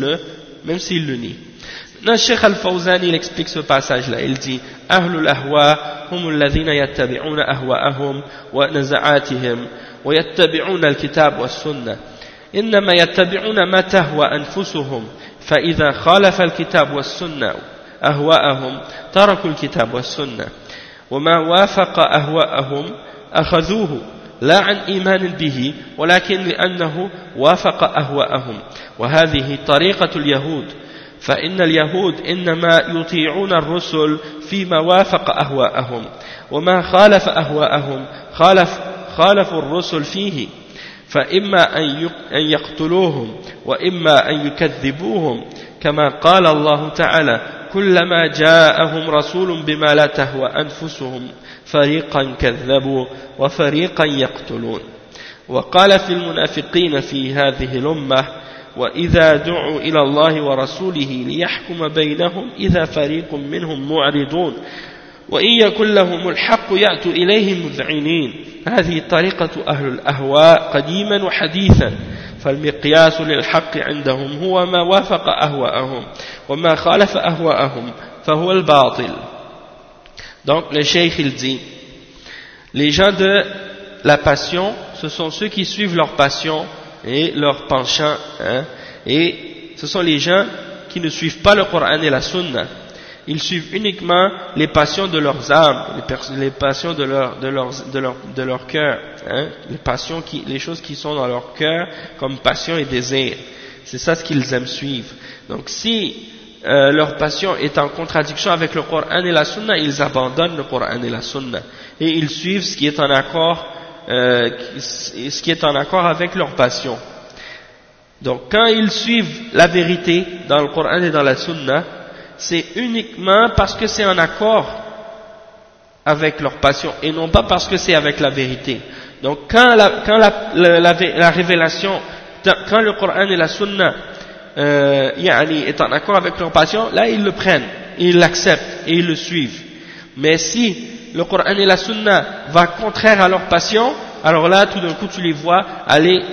le nie. Maintenant, Cheikh Al-Fawzan, il explique ce passage-là, il dit « Ahlul ahwa hum alladhina yattabi'una ahwa'ahum wa naza'atihim wa yattabi'una al-kitab wa sunnah. Innama yattabi'una ma tahwa anfusuhum, fa idha khalafa al-kitab wa sunnah ahwa'ahum, taraku al-kitab wa sunnah. Wa ma wafaqa ahwa'ahum akhadhuhu. لا عن إيمان به ولكن لأنه وافق أهواءهم وهذه طريقة اليهود فإن اليهود إنما يطيعون الرسل فيما وافق أهواءهم وما خالف أهواءهم خالفوا الرسل فيه فإما أن يقتلوهم وإما أن يكذبوهم كما قال الله تعالى كلما جاءهم رسول بما لا تهوى أنفسهم فريقا كذبوا وفريقا يقتلون وقال في المنافقين في هذه الأمة وإذا دعوا إلى الله ورسوله ليحكم بينهم إذا فريق منهم معرضون وإن يكن لهم الحق يأتوا إليه مذعنين هذه طريقة أهل الأهواء قديما وحديثا فالمقياس للحق عندهم هو ما وافق أهواءهم وما خالف أهواءهم فهو الباطل. Donc le cheikh il dit, les gens de la passion, ce sont ceux qui suivent leur passion et leur penchant, hein, et ce sont les gens qui ne suivent pas le Coran et la Sunna. Ils suivent uniquement les passions de leurs âmes, les passions de leur cœur, hein, les choses qui sont dans leur cœur comme passion et désir. C'est ça ce qu'ils aiment suivre. Donc si leur passion est en contradiction avec le Coran et la Sunna, ils abandonnent le Coran et la Sunna et ils suivent ce qui est en accord avec leur passion. Donc quand ils suivent la vérité dans le Coran et dans la Sunna, c'est uniquement parce que c'est en accord avec leur passion et non pas parce que c'est avec la vérité. Donc quand la révélation, quand le Coran et la Sunna est en accord avec leur passion, là ils le prennent, ils l'acceptent et ils le suivent. Mais si le Coran et la Sunna va contraire à leur passion, alors là tout d'un coup tu les vois aller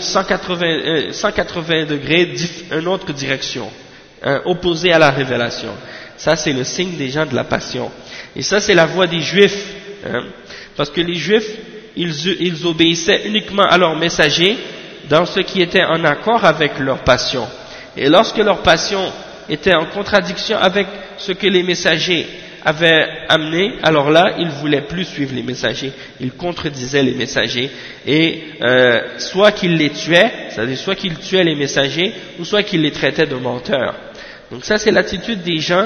180 degrés, une autre direction, opposée à la révélation. Ça c'est le signe des gens de la passion. Et ça c'est la voie des Juifs, hein, parce que les Juifs ils obéissaient uniquement à leurs messagers dans ce qui était en accord avec leur passion. Et lorsque leur passion était en contradiction avec ce que les messagers avaient amené, alors là, ils ne voulaient plus suivre les messagers, ils contredisaient les messagers, et soit qu'ils les tuaient, c'est-à-dire soit qu'ils tuaient les messagers, ou soit qu'ils les traitaient de menteurs. Donc ça c'est l'attitude des gens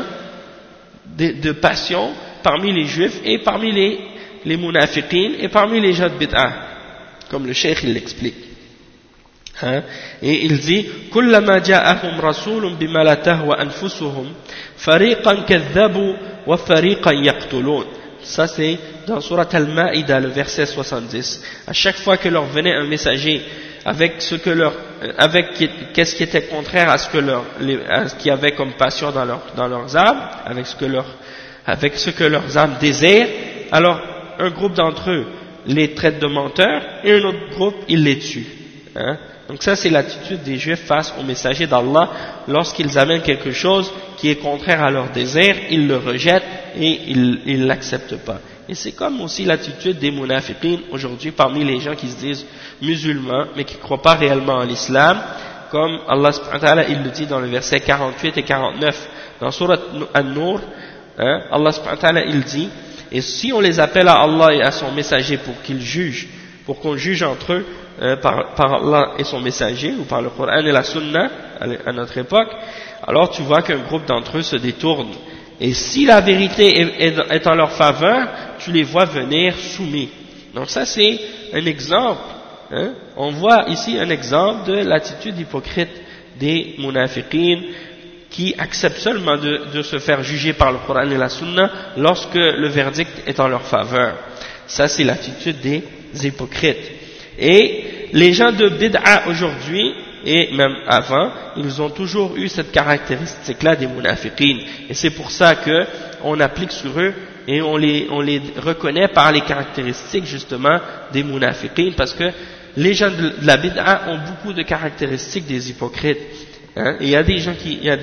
de passion parmi les Juifs, et parmi les munafiqin, et parmi les gens de bid'ah, comme le cheikh il l'explique. Hein? Et il dit كلما جاءهم رسول بما لا تهوى أنفسهم فريقا كذبوا وفريقا يقتلون. Ça c'est dans Surat Al-Ma'ida, le verset 70. À chaque fois que leur venait un messager avec qu'est-ce qui était contraire à ce qu'il y avait comme passion dans leurs âmes, avec ce que leurs âmes désirent, alors un groupe d'entre eux les traite de menteurs et un autre groupe il les tue. Hein? Donc ça c'est l'attitude des Juifs face aux messagers d'Allah. Lorsqu'ils amènent quelque chose qui est contraire à leur désir, ils le rejettent et ils ne l'acceptent pas. Et c'est comme aussi l'attitude des munafiqin aujourd'hui parmi les gens qui se disent musulmans mais qui ne croient pas réellement en l'islam, comme Allah subhanahu wa ta'ala il le dit dans le verset 48 et 49 dans Surat An-Nur, hein, Allah subhanahu wa ta'ala il dit, et si on les appelle à Allah et à son messager pour qu'ils jugent, pour qu'on juge entre eux par Allah et son messager, ou par le Coran et la Sunna à notre époque, alors tu vois qu'un groupe d'entre eux se détourne. Et si la vérité est en leur faveur, tu les vois venir soumis. Donc ça c'est un exemple, hein? On voit ici un exemple de l'attitude hypocrite des munafiqin qui acceptent seulement de se faire juger par le Coran et la Sunna lorsque le verdict est en leur faveur. Ça c'est l'attitude des hypocrites. Et les gens de bid'a aujourd'hui, et même avant, ils ont toujours eu cette caractéristique-là des munafiqin. Et c'est pour ça que on applique sur eux et on les reconnaît par les caractéristiques justement des munafiqin, parce que les gens de la bid'a ont beaucoup de caractéristiques des hypocrites. Hein? Et il y a des gens qui, il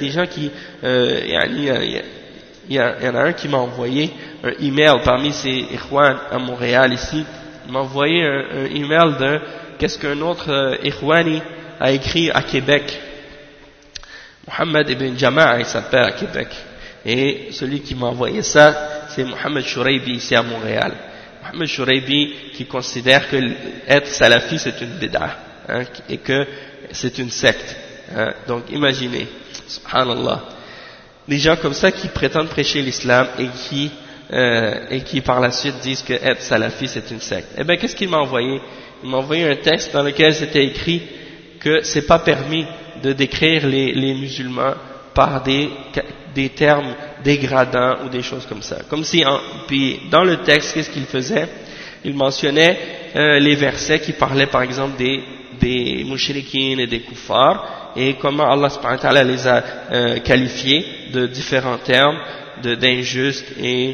y en a un qui m'a envoyé un email parmi ses ikhwan à Montréal ici. Il m'a envoyé un email de qu'est-ce qu'un autre ikhwani a écrit à Québec. Mohamed Ibn Jama'a il s'appelle à Québec. Et celui qui m'a envoyé ça, c'est Mohamed Shuraibi ici à Montréal. Mohamed Shuraibi qui considère que être salafi c'est une bid'a, hein, et que c'est une secte. Hein. Donc imaginez, subhanallah, des gens comme ça qui prétendent prêcher l'islam et qui par la suite disent que être salafi c'est une secte. Eh bien qu'est-ce qu'il m'a envoyé? Il m'a envoyé un texte dans lequel c'était écrit que c'est pas permis de décrire les musulmans par des termes dégradants ou des choses comme ça. Comme si, puis dans le texte, qu'est-ce qu'il faisait? Il mentionnait les versets qui parlaient par exemple des mushrikin et des kuffars, et comment Allah subhanahu wa ta'ala les a qualifiés de différents termes, d'injustes et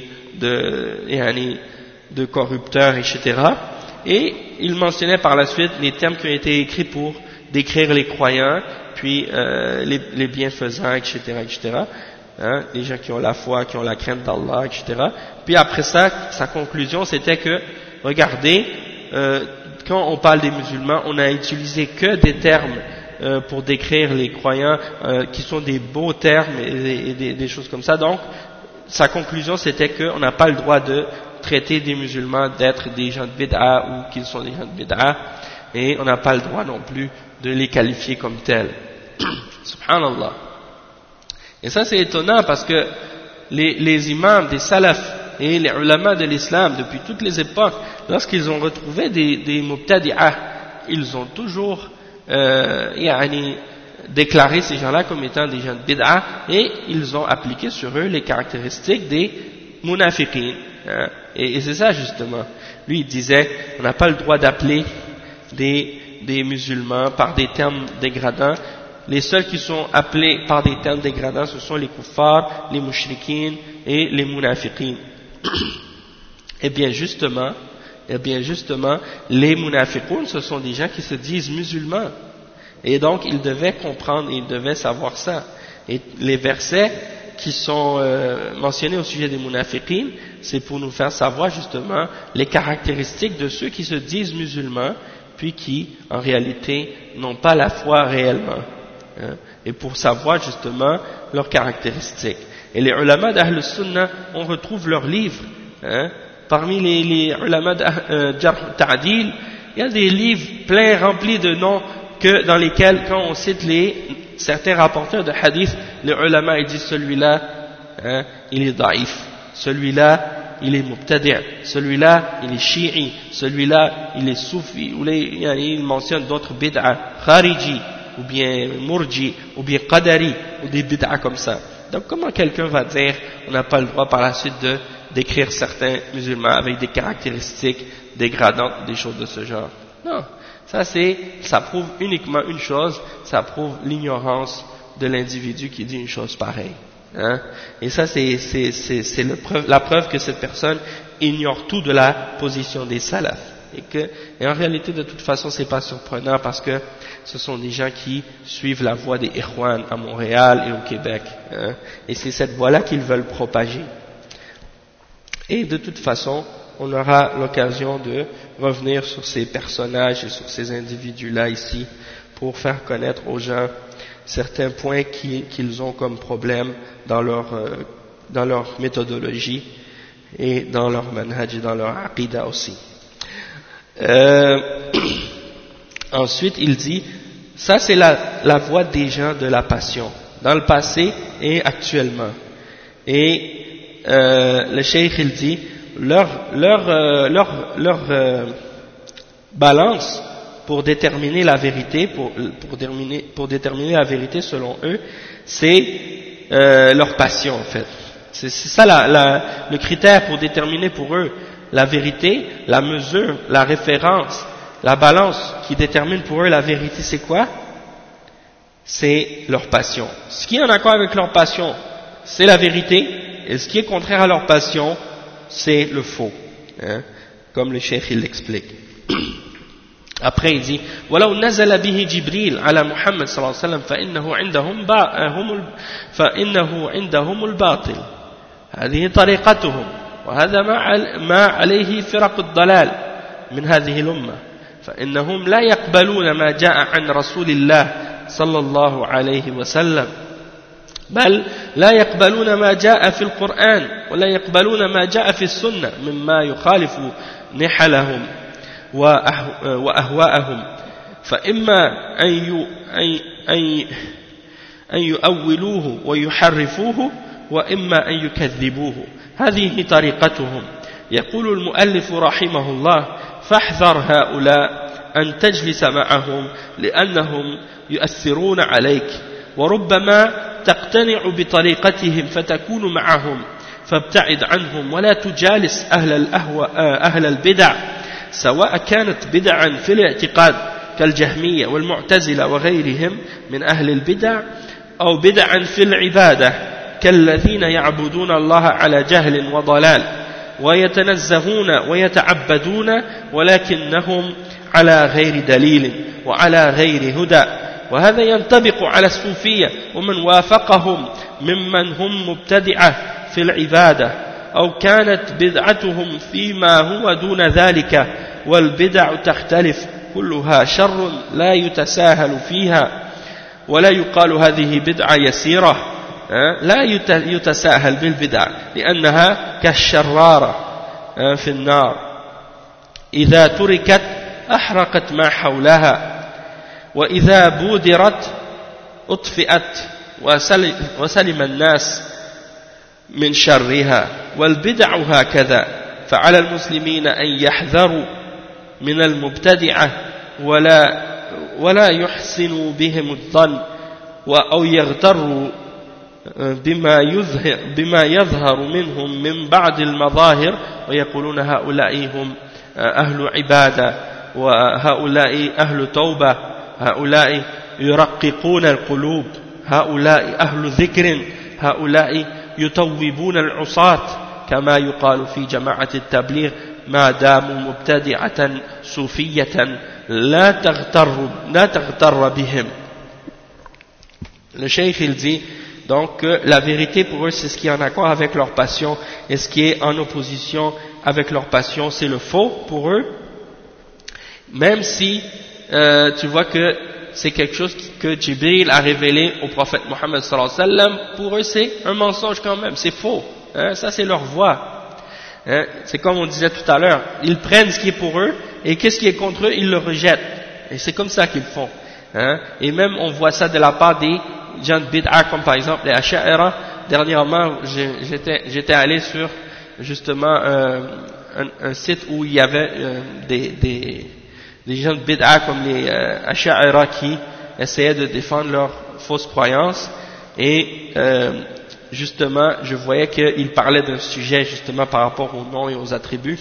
de corrupteurs, etc. Et il mentionnait par la suite les termes qui ont été écrits pour décrire les croyants, puis les bienfaisants, etc., etc. Hein, les gens qui ont la foi, qui ont la crainte d'Allah, etc. Puis après ça, sa conclusion c'était que, regardez, quand on parle des musulmans, on n'a utilisé que des termes pour décrire les croyants, qui sont des beaux termes et des choses comme ça. Donc, sa conclusion c'était qu'on n'a pas le droit de traiter des musulmans d'être des gens de bid'a ou qu'ils sont des gens de bid'a, et on n'a pas le droit non plus de les qualifier comme tels. Subhanallah. Et ça c'est étonnant parce que les imams des salafs et les ulama de l'islam depuis toutes les époques, lorsqu'ils ont retrouvé des mubtadi'ah, ils ont toujours déclaré ces gens-là comme étant des gens de bid'a, et ils ont appliqué sur eux les caractéristiques des munafiqin. Et c'est ça justement. Lui il disait, on n'a pas le droit d'appeler des musulmans par des termes dégradants. Les seuls qui sont appelés par des termes dégradants, ce sont les kuffars, les mushrikines et les munafiqin. Et bien justement, les munafiqun, ce sont des gens qui se disent musulmans. Et donc, ils devaient comprendre, ils devaient savoir ça. Et les versets qui sont mentionnés au sujet des munafiqin, c'est pour nous faire savoir justement les caractéristiques de ceux qui se disent musulmans, puis qui, en réalité, n'ont pas la foi réellement. Et pour savoir justement leurs caractéristiques. Et les ulama d'Ahl Sunnah, on retrouve leurs livres. Parmi les ulama d'Jarh Ta'dil, il y a des livres pleins, remplis de noms, dans lesquels, quand on cite certains rapporteurs de hadith, les ulama ils disent celui-là, il est daïf, celui-là, il est mubtadi', celui-là, il est chi'i, celui-là, il est soufi, ou il mentionne d'autres bid'a, khariji, ou bien murji, ou bien qadari, ou des bid'a comme ça. Donc comment quelqu'un va dire, on n'a pas le droit par la suite de décrire certains musulmans avec des caractéristiques dégradantes, des choses de ce genre? Non, ça prouve uniquement une chose, ça prouve l'ignorance de l'individu qui dit une chose pareille. Et ça c'est la preuve que cette personne ignore tout de la position des salafs. Et en réalité, de toute façon, c'est pas surprenant parce que ce sont des gens qui suivent la voie des Ikhwan à Montréal et au Québec. Et c'est cette voie-là qu'ils veulent propager. Et de toute façon, on aura l'occasion de revenir sur ces personnages et sur ces individus-là ici pour faire connaître aux gens certains points qu'ils ont comme problème dans leur méthodologie et dans leur manhaj et dans leur aqidah aussi. Ensuite, il dit, ça c'est la voie des gens de la passion, dans le passé et actuellement. Et le cheikh il dit, leur balance pour déterminer la vérité, pour déterminer la vérité selon eux, c'est leur passion en fait. C'est ça le critère pour déterminer pour eux la vérité, la mesure, la référence, la balance qui détermine pour eux la vérité, c'est quoi? C'est leur passion. Ce qui est en accord avec leur passion, c'est la vérité, et ce qui est contraire à leur passion, c'est le faux. Comme le cheikh il l'explique. Après il dit وَلَوْ نَزَلَ بِهِ جِبْرِيلٌ عَلَى مُحَمَّدٍ صلى الله عليه وسلم فإنه عندهم الباطل هذه طريقتهم وهذا ما عليه فرق الضلال من هذه الأمة فإنهم لا يقبلون ما جاء عن رسول الله صلى الله عليه وسلم بل لا يقبلون ما جاء في القرآن ولا يقبلون ما جاء في السنة مما يخالف نحلهم وأهواءهم فإما أن يؤولوه ويحرفوه وإما أن يكذبوه هذه طريقتهم. يقول المؤلف رحمه الله فاحذر هؤلاء أن تجلس معهم لأنهم يؤثرون عليك وربما تقتنع بطريقتهم فتكون معهم فابتعد عنهم ولا تجالس أهل البدع سواء كانت بدعا في الاعتقاد كالجهمية والمعتزلة وغيرهم من أهل البدع أو بدعا في العبادة كالذين يعبدون الله على جهل وضلال ويتنزهون ويتعبدون ولكنهم على غير دليل وعلى غير هدى وهذا ينطبق على الصوفية ومن وافقهم ممن هم مبتدعة في العبادة أو كانت بدعتهم فيما هو دون ذلك والبدع تختلف كلها شر لا يتساهل فيها ولا يقال هذه بدعة يسيرة لا يتساهل بالبدع لأنها كالشرارة في النار إذا تركت أحرقت ما حولها وإذا بودرت أطفئت وسلم الناس من شرها والبدع هكذا فعلى المسلمين أن يحذروا من المبتدعة ولا يحسنوا بهم الظن أو يغتروا بما يظهر منهم من بعض المظاهر ويقولون هؤلاء هم أهل عبادة وهؤلاء أهل توبة هؤلاء يرققون القلوب هؤلاء أهل ذكر هؤلاء يتوبون العصاة كما يقال في جماعة التبليغ ما داموا مبتدعة صوفية لا تغتر بهم. Le cheikh il dit donc que la vérité pour eux c'est ce qui est en accord avec leur passion et ce qui est en opposition avec leur passion c'est le faux pour eux, même si tu vois que c'est quelque chose que Jibril a révélé au prophète Mohammed sallallahu alayhi wa sallam, pour eux c'est un mensonge quand même, c'est faux, ça c'est leur voie, c'est comme on disait tout à l'heure, ils prennent ce qui est pour eux et qu'est-ce qui est contre eux, ils le rejettent, et c'est comme ça qu'ils font, et même on voit ça de la part des gens de bid'a comme par exemple les Asha'ira. Dernièrement j'étais allé sur justement un site où il y avait des gens de bid'a comme les Asha'ira qui essayaient de défendre leurs fausses croyances et justement je voyais qu'ils parlaient d'un sujet justement par rapport aux noms et aux attributs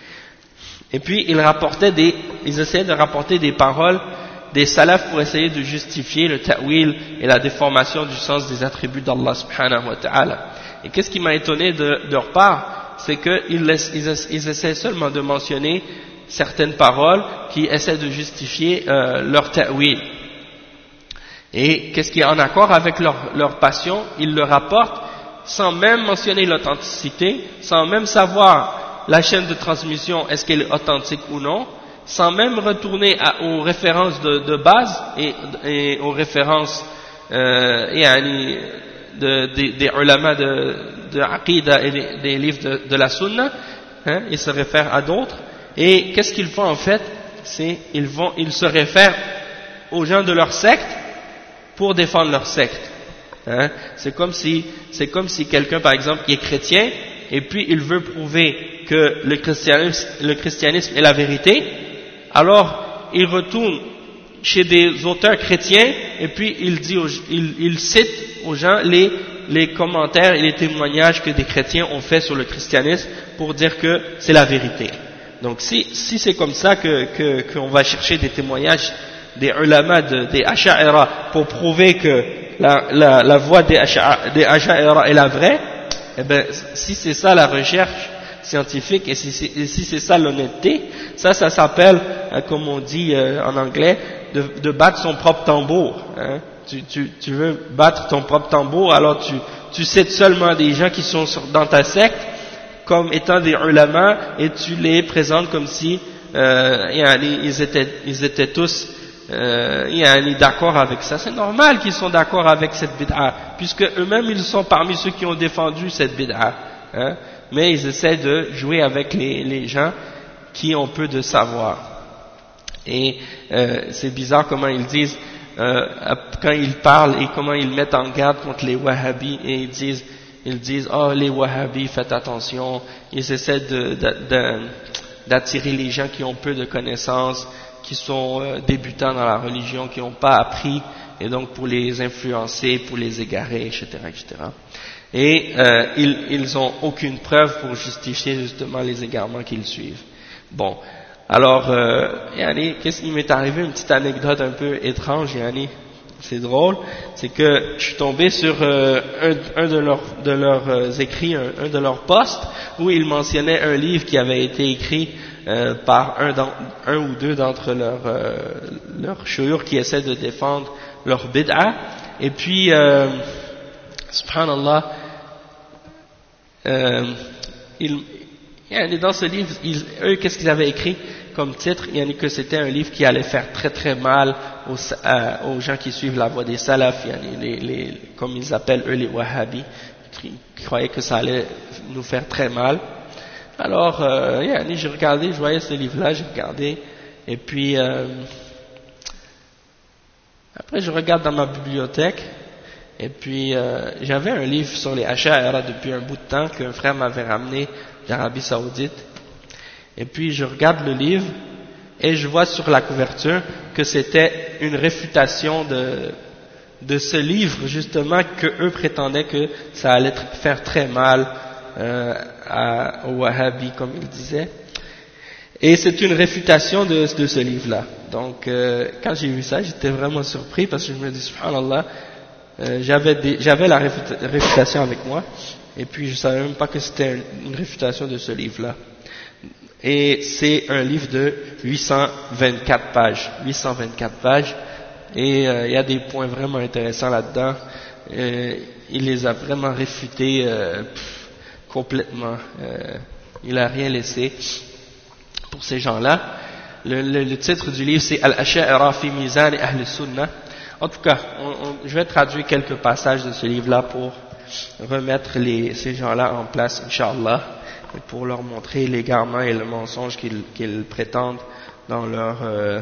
et puis ils essayaient de rapporter des paroles des salafs pour essayer de justifier le ta'wil et la déformation du sens des attributs d'Allah subhanahu wa ta'ala. Et qu'est-ce qui m'a étonné de leur part, c'est qu'ils essaient seulement de mentionner certaines paroles qui essaient de justifier leur ta'wil. Et qu'est-ce qui est en accord avec leur passion, ils le rapportent sans même mentionner l'authenticité, sans même savoir la chaîne de transmission, est-ce qu'elle est authentique ou non, sans même retourner aux références de base et aux références des ulama de Aqidah et des livres de la Sunna, ils se réfèrent à d'autres. Et qu'est-ce qu'ils font en fait? Ils se réfèrent aux gens de leur secte pour défendre leur secte. C'est comme si quelqu'un par exemple qui est chrétien et puis il veut prouver que le christianisme est la vérité. Alors, il retourne chez des auteurs chrétiens et puis il cite aux gens les commentaires et les témoignages que des chrétiens ont fait sur le christianisme pour dire que c'est la vérité. Donc, si c'est comme ça qu'on va chercher des témoignages des ulama des Asha'ira pour prouver que la voix des Asha'ira est la vraie, eh ben, si c'est ça la recherche scientifique et si c'est ça l'honnêteté, ça s'appelle, comme on dit en anglais, de battre son propre tambour. Tu veux battre ton propre tambour, alors tu cites seulement des gens qui sont dans ta secte comme étant des ulama et tu les présentes comme si ils étaient tous d'accord avec ça. C'est normal qu'ils sont d'accord avec cette bid'a, puisque eux-mêmes ils sont parmi ceux qui ont défendu cette bid'a. Mais ils essaient de jouer avec les gens qui ont peu de savoir. Et c'est bizarre comment ils disent, quand ils parlent et comment ils mettent en garde contre les wahhabis, et ils disent oh les wahhabis faites attention, ils essaient d'attirer les gens qui ont peu de connaissances, qui sont débutants dans la religion, qui n'ont pas appris, et donc pour les influencer, pour les égarer, etc., etc. Et ils n'ont aucune preuve pour justifier justement les égarements qu'ils suivent. Bon, alors, qu'est-ce qui m'est arrivé, une petite anecdote un peu étrange, c'est drôle, c'est que je suis tombé sur un de leurs écrits, un de leurs posts, où ils mentionnaient un livre qui avait été écrit par un ou deux d'entre leurs shuyukh qui essaient de défendre leur bid'a, et puis subhanallah, dans ce livre, eux, qu'est-ce qu'ils avaient écrit comme titre? Que c'était un livre qui allait faire très très mal aux gens qui suivent la voie des salaf, comme ils appellent eux les wahhabis, qui croyaient que ça allait nous faire très mal. Alors, j'ai regardé, je voyais ce livre-là, j'ai regardé, et puis après je regarde dans ma bibliothèque, et puis j'avais un livre sur les Ash'ara depuis un bout de temps qu'un frère m'avait ramené d'Arabie Saoudite, et puis je regarde le livre, et je vois sur la couverture que c'était une réfutation de ce livre, justement, que eux prétendaient que ça allait faire très mal aux Wahhabis, comme ils disaient. Et c'est une réfutation de ce livre-là. Donc, quand j'ai vu ça, j'étais vraiment surpris parce que je me dis, subhanallah, j'avais la réfutation avec moi, et puis je savais même pas que c'était une réfutation de ce livre-là. Et c'est un livre de 824 pages, et il y a des points vraiment intéressants là-dedans. Il les a vraiment réfutés complètement. Il n'a rien laissé pour ces gens-là. Le titre du livre, c'est Al-Ash'ara fi Mizan Ahl Sunnah. En tout cas, je vais traduire quelques passages de ce livre-là pour remettre ces gens-là en place, Inch'Allah, et pour leur montrer l'égarement et le mensonge qu'ils prétendent dans leur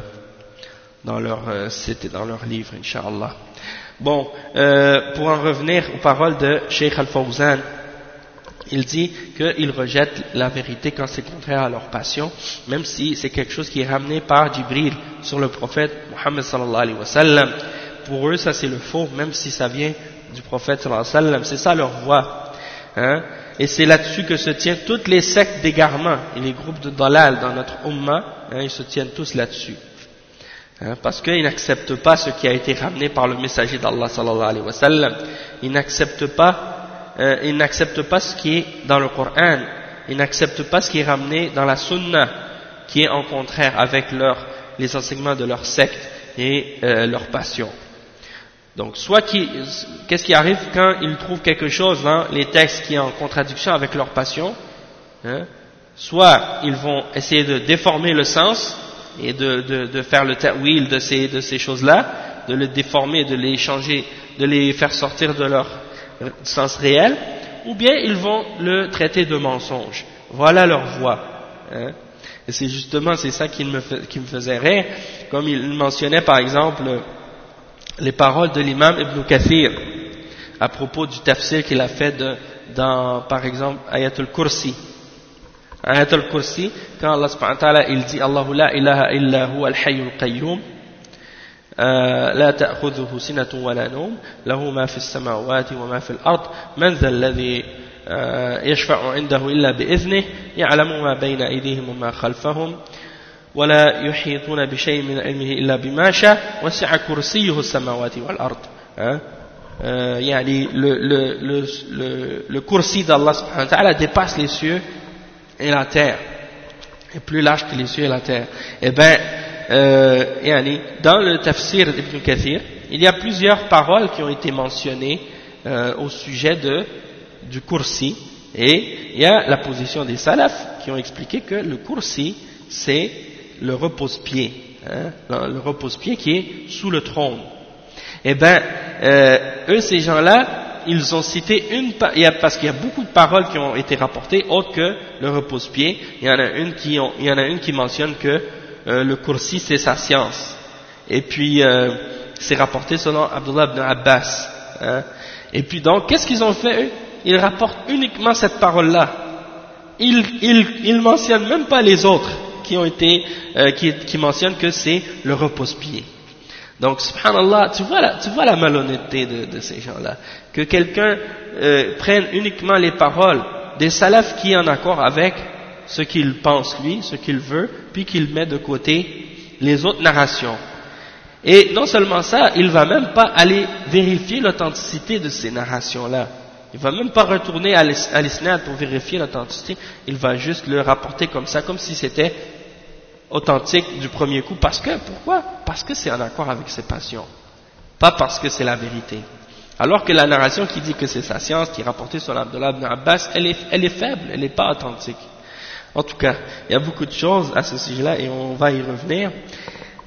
site et dans leur livre, Inch'Allah. Bon, pour en revenir aux paroles de Cheikh Al-Fawzan, il dit qu'ils rejettent la vérité quand c'est contraire à leur passion, même si c'est quelque chose qui est ramené par Jibril sur le prophète Muhammad sallallahu alayhi wa sallam. Pour eux, ça c'est le faux, même si ça vient du prophète sallallahu alayhi wa sallam, c'est ça leur voie. Et c'est là-dessus que se tiennent toutes les sectes d'égarement et les groupes de dalal dans notre ummah, ils se tiennent tous là-dessus. Parce qu'ils n'acceptent pas ce qui a été ramené par le messager d'Allah sallallahu alayhi wa sallam. Ils n'acceptent pas ce qui est dans le Coran, ils n'acceptent pas ce qui est ramené dans la Sunna, qui est en contraire avec les enseignements de leur secte et leur passion. Donc, qu'est-ce qui arrive quand ils trouvent quelque chose dans les textes qui est en contradiction avec leur passion, soit ils vont essayer de déformer le sens et de faire le ta'wil de ces choses-là, de le déformer, de les changer, de les faire sortir de leur sens réel, ou bien ils vont le traiter de mensonge. Voilà leur voie. Et c'est justement ça qui me faisait rire, comme il mentionnait par exemple les paroles de l'imam Ibn Kathir à propos du tafsir qu'il a fait dans par exemple Ayatul Kursi. Ayatul Kursi, quand Allah subhanahu wa ta'ala il dit Allahu la ilaha illa huwa al-hayyul qayyum لا تأخذه سنة ولا نوم له ما في السماوات وما في الأرض من ذا الذي يشفع عنده إلا بإذنه يعلم ما بين أيديهم وما خلفهم ولا يحيطون بشيء من علمه إلا بما شاء وسع كرسيه السماوات والأرض. يعني le kursi d'Allah subhanahu wa ta'ala dépasse les cieux et la terre, est plus large que les cieux et la terre. Et ben dans le tafsir d'Ibn Kathir, il y a plusieurs paroles qui ont été mentionnées au sujet du kursi, et il y a la position des salafs qui ont expliqué que le kursi c'est le repose-pied, le repose-pied qui est sous le trône. Et ben eux, ces gens-là, ils ont cité parce qu'il y a beaucoup de paroles qui ont été rapportées autres que le repose-pied. Il y en a une qui mentionne que le kursi c'est sa science, et puis c'est rapporté selon Abdullah ibn Abbas, et puis donc qu'est-ce qu'ils ont fait eux? Ils rapportent uniquement cette parole-là, ils mentionnent même pas les autres qui ont été qui mentionnent que c'est le repose-pied. Donc subhanallah, tu vois la malhonnêteté de ces gens-là, que quelqu'un prenne uniquement les paroles des salafs qui est en accord avec ce qu'il pense lui, ce qu'il veut, puis qu'il met de côté les autres narrations. Et non seulement ça, il va même pas aller vérifier l'authenticité de ces narrations-là. Il va même pas retourner à l'isnad pour vérifier l'authenticité, il va juste le rapporter comme ça, comme si c'était authentique du premier coup. Pourquoi? Parce que c'est en accord avec ses passions, pas parce que c'est la vérité. Alors que la narration qui dit que c'est sa science, qui est rapportée sur Abdullah ibn Abbas, elle est faible, elle n'est pas authentique. En tout cas, il y a beaucoup de choses à ce sujet-là et on va y revenir.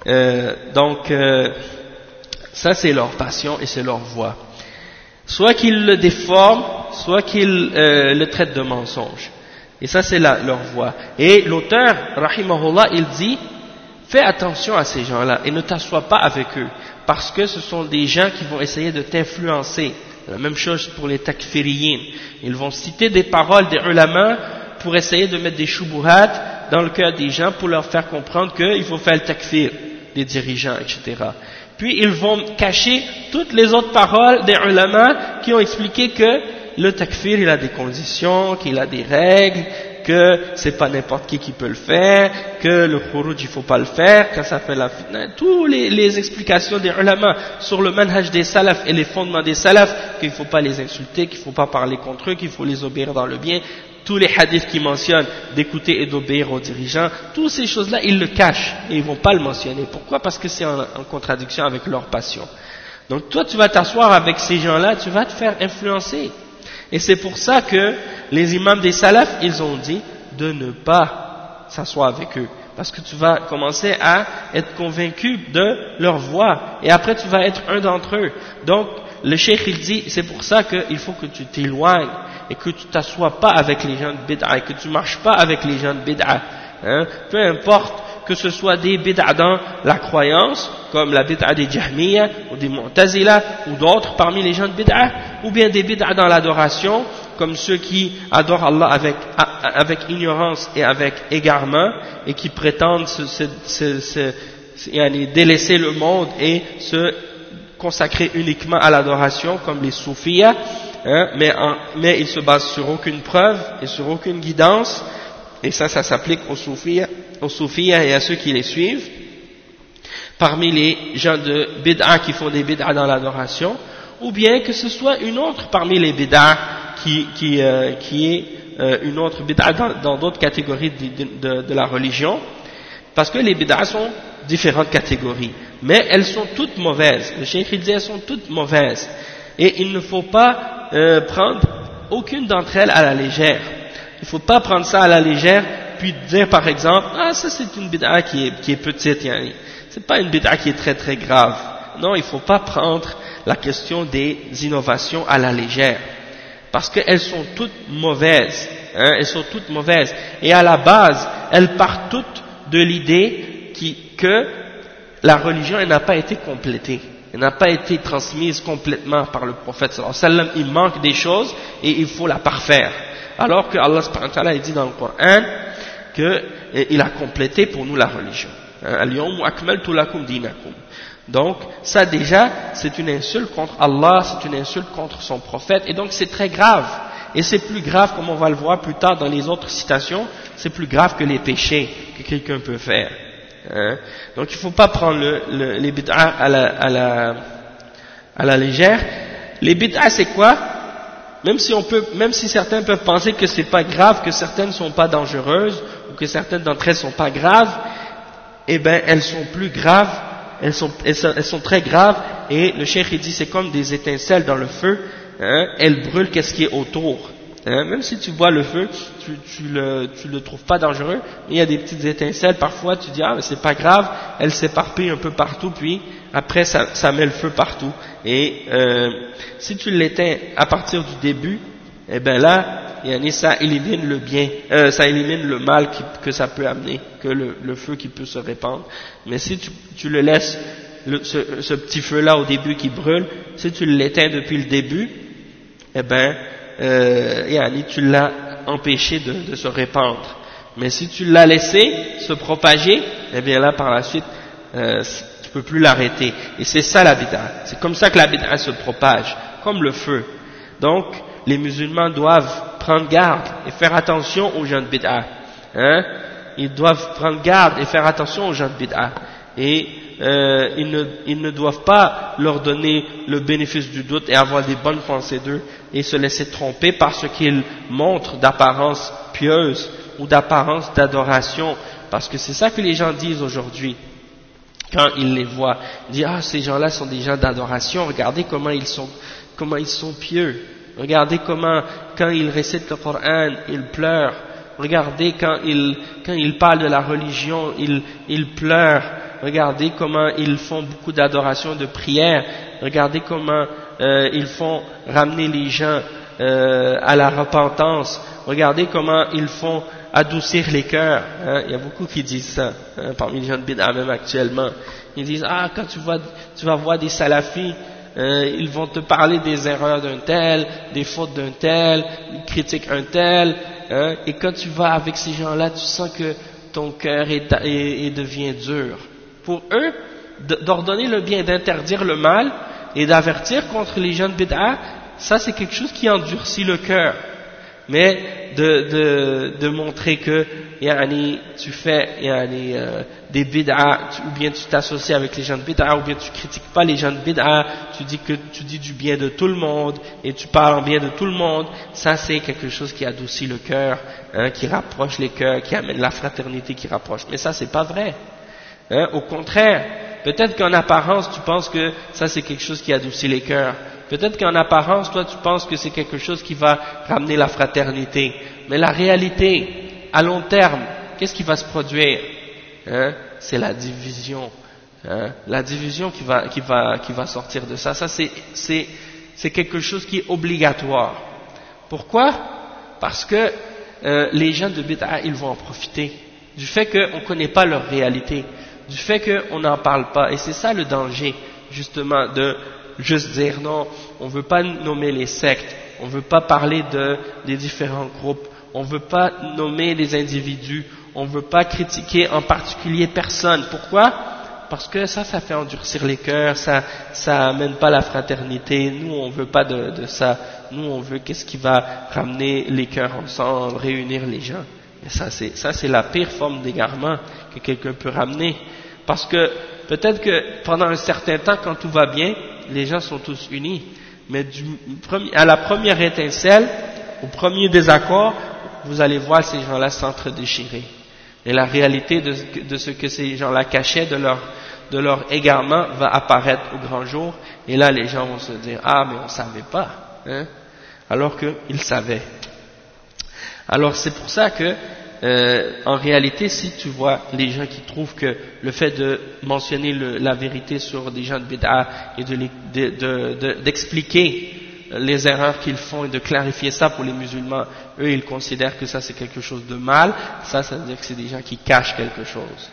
Donc ça c'est leur passion et c'est leur voie. Soit qu'ils le déforment, soit qu'ils le traitent de mensonge. Et ça c'est leur voie. Et l'auteur, rahimahullah, il dit, fais attention à ces gens-là et ne t'assois pas avec eux, parce que ce sont des gens qui vont essayer de t'influencer. La même chose pour les takfiriyin. Ils vont citer des paroles des ulama pour essayer de mettre des shubuhat dans le cœur des gens pour leur faire comprendre qu'il faut faire le takfir des dirigeants, etc. Puis ils vont cacher toutes les autres paroles des ulama qui ont expliqué que le takfir il a des conditions, qu'il a des règles, que c'est pas n'importe qui peut le faire, que le khuruj il faut pas le faire, quand ça fait la fitna, tous les explications des ulama sur le manhaj des salafs et les fondements des salafs, qu'il faut pas les insulter, qu'il faut pas parler contre eux, qu'il faut les obéir dans le bien, tous les hadiths qui mentionnent d'écouter et d'obéir aux dirigeants, toutes ces choses-là ils le cachent et ils vont pas le mentionner. Pourquoi? Parce que c'est en contradiction avec leur passion. Donc toi tu vas t'asseoir avec ces gens-là, tu vas te faire influencer. Et c'est pour ça que les imams des salafs, ils ont dit de ne pas s'asseoir avec eux. Parce que tu vas commencer à être convaincu de leur voix. Et après tu vas être un d'entre eux. Donc le cheikh il dit, c'est pour ça qu'il faut que tu t'éloignes. Et que tu t'assoies pas avec les gens de bid'a. Et que tu marches pas avec les gens de bid'a. Hein? Peu importe que ce soit des bid'a dans la croyance, comme la bid'a des Jahmiya ou des Mu'tazila ou d'autres parmi les gens de bid'a, ou bien des bid'a dans l'adoration, comme ceux qui adorent Allah avec ignorance et avec égarement et qui prétendent délaisser le monde et se consacrer uniquement à l'adoration, comme les soufiyas, hein, mais ils se basent sur aucune preuve et sur aucune guidance. Et ça s'applique aux soufiyas et à ceux qui les suivent, parmi les gens de bid'a qui font des bid'a dans l'adoration, ou bien que ce soit une autre parmi les bid'a qui est une autre bid'a dans d'autres catégories de la religion, parce que les bid'a sont différentes catégories, mais elles sont toutes mauvaises. Le cheikh dit elles sont toutes mauvaises, et il ne faut pas prendre aucune d'entre elles à la légère. Il ne faut pas prendre ça à la légère, puis dire par exemple, ah ça c'est une bid'a qui est petite, c'est pas une bid'a qui est très très grave. Non, il ne faut pas prendre la question des innovations à la légère, parce qu'elles sont toutes mauvaises, hein, elles sont toutes mauvaises. Et à la base, elles partent toutes de l'idée que la religion elle n'a pas été complétée, elle n'a pas été transmise complètement par le prophète sallallahu alayhi wa sallam. Il manque des choses et il faut la parfaire. Alors que Allah subhanahu wa ta'ala dit dans le Coran qu'il a complété pour nous la religion. Al-yawma akmaltu lakum dinakum. Donc ça déjà c'est une insulte contre Allah, c'est une insulte contre son prophète, et donc c'est très grave. Et c'est plus grave, comme on va le voir plus tard dans les autres citations, c'est plus grave que les péchés que quelqu'un peut faire. Hein? Donc il ne faut pas prendre les bid'a à la légère. Les bid'a c'est quoi? Même si certains peuvent penser que c'est pas grave, que certaines ne sont pas dangereuses, ou que certaines d'entre elles sont pas graves, eh ben elles sont plus graves, elles sont très graves, et le cheikh il dit c'est comme des étincelles dans le feu, hein, elles brûlent qu'est-ce qui est autour. Hein, même si tu vois le feu, tu le trouves pas dangereux, il y a des petites étincelles, parfois tu dis ah mais c'est pas grave, elles s'éparpillent un peu partout, puis après ça met le feu partout. Et si tu l'éteins à partir du début, eh ben là, ça élimine le bien, ça élimine le mal que ça peut amener, que le feu qui peut se répandre. Mais si tu le laisses, ce petit feu-là au début qui brûle, si tu l'éteins depuis le début, eh ben tu l'as empêché de se répandre. Mais si tu l'as laissé se propager, eh bien là par la suite tu peux plus l'arrêter. Et c'est ça la bid'a. C'est comme ça que la bid'a se propage, comme le feu. Donc les musulmans doivent prendre garde et faire attention aux gens de bid'a. Hein? Ils doivent prendre garde et faire attention aux gens de bid'a. Et ils ne doivent pas leur donner le bénéfice du doute et avoir des bonnes pensées d'eux et se laisser tromper par ce qu'ils montrent d'apparence pieuse ou d'apparence d'adoration, parce que c'est ça que les gens disent aujourd'hui quand ils les voient. Ils disent ah ces gens-là sont des gens d'adoration, regardez comment ils sont pieux, regardez comment quand ils récitent le Coran ils pleurent, Regardez quand ils parlent de la religion, ils pleurent. Regardez comment ils font beaucoup d'adoration, de prière. Regardez comment ils font ramener les gens à la repentance. Regardez comment ils font adoucir les cœurs. Hein. Il y a beaucoup qui disent ça, hein, parmi les gens de bid'a même actuellement. Ils disent, quand tu vas voir des salafis, ils vont te parler des erreurs d'un tel, des fautes d'un tel, ils critiquent un tel, hein, et quand tu vas avec ces gens-là, tu sens que ton cœur devient dur. Pour eux, d'ordonner le bien, d'interdire le mal et d'avertir contre les gens de bid'a, ça c'est quelque chose qui endurcit le cœur. Mais de montrer que tu fais des bid'a, ou bien tu t'associes avec les gens de bid'a, ou bien tu critiques pas les gens de bid'a, tu dis du bien de tout le monde et tu parles en bien de tout le monde, ça c'est quelque chose qui adoucit le cœur, hein, qui rapproche les cœurs, qui amène la fraternité, qui rapproche. Mais ça c'est pas vrai. Hein, au contraire, peut-être qu'en apparence tu penses que ça c'est quelque chose qui adoucit les cœurs. Peut-être qu'en apparence, toi, tu penses que c'est quelque chose qui va ramener la fraternité. Mais la réalité, à long terme, qu'est-ce qui va se produire? Hein? C'est la division. Hein? La division qui va sortir de ça. Ça, c'est quelque chose qui est obligatoire. Pourquoi? Parce que les gens de bid'a, ils vont en profiter. Du fait qu'on ne connaît pas leur réalité. Du fait qu'on n'en parle pas. Et c'est ça le danger, justement, de juste dire non, on ne veut pas nommer les sectes, on ne veut pas parler des différents groupes, on ne veut pas nommer les individus, on ne veut pas critiquer en particulier personne. Pourquoi? Parce que ça fait endurcir les cœurs, ça amène pas la fraternité. Nous on veut pas de ça, nous on veut qu'est-ce qui va ramener les cœurs ensemble, réunir les gens. Et ça c'est la pire forme d'égarement que quelqu'un peut ramener, parce que peut-être que pendant un certain temps, quand tout va bien, les gens sont tous unis, mais à la première étincelle, au premier désaccord, vous allez voir ces gens-là s'entre-déchirer. Et la réalité de ce que ces gens-là cachaient de leur égarement va apparaître au grand jour, et là les gens vont se dire « Ah, mais on ne savait pas hein », alors qu'ils savaient. Alors c'est pour ça que en réalité, si tu vois les gens qui trouvent que le fait de mentionner la vérité sur des gens de bid'a et d'expliquer les erreurs qu'ils font et de clarifier ça pour les musulmans, eux ils considèrent que ça c'est quelque chose de mal, ça veut dire que c'est des gens qui cachent quelque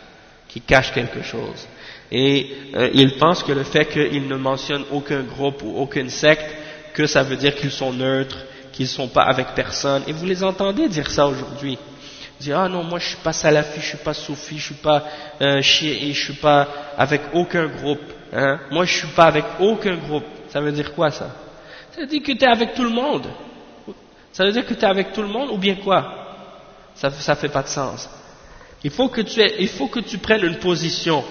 chose, et ils pensent que le fait qu'ils ne mentionnent aucun groupe ou aucune secte, que ça veut dire qu'ils sont neutres, qu'ils ne sont pas avec personne, et vous les entendez dire ça aujourd'hui. Dire ah non, moi je suis pas salafi, je suis pas soufi, je suis pas chiite, je suis pas avec aucun groupe, hein. Moi je suis pas avec aucun groupe. Ça veut dire quoi ça? Ça veut dire que tu es avec tout le monde. Ça veut dire que tu es avec tout le monde ou bien quoi? Ça fait pas de sens. Il faut que tu prennes une position,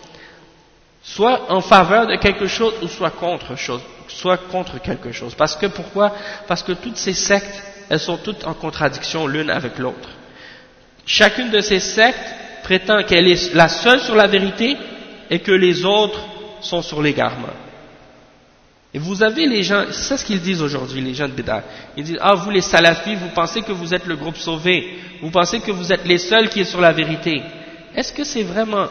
soit en faveur de quelque chose ou soit contre quelque chose. Parce que pourquoi? Parce que toutes ces sectes, elles sont toutes en contradiction l'une avec l'autre. Chacune de ces sectes prétend qu'elle est la seule sur la vérité et que les autres sont sur l'égarement. Et vous avez les gens, c'est ce qu'ils disent aujourd'hui, les gens de bid'a. Ils disent, ah vous les salafis, vous pensez que vous êtes le groupe sauvé, vous pensez que vous êtes les seuls qui est sur la vérité. Est-ce que c'est vrai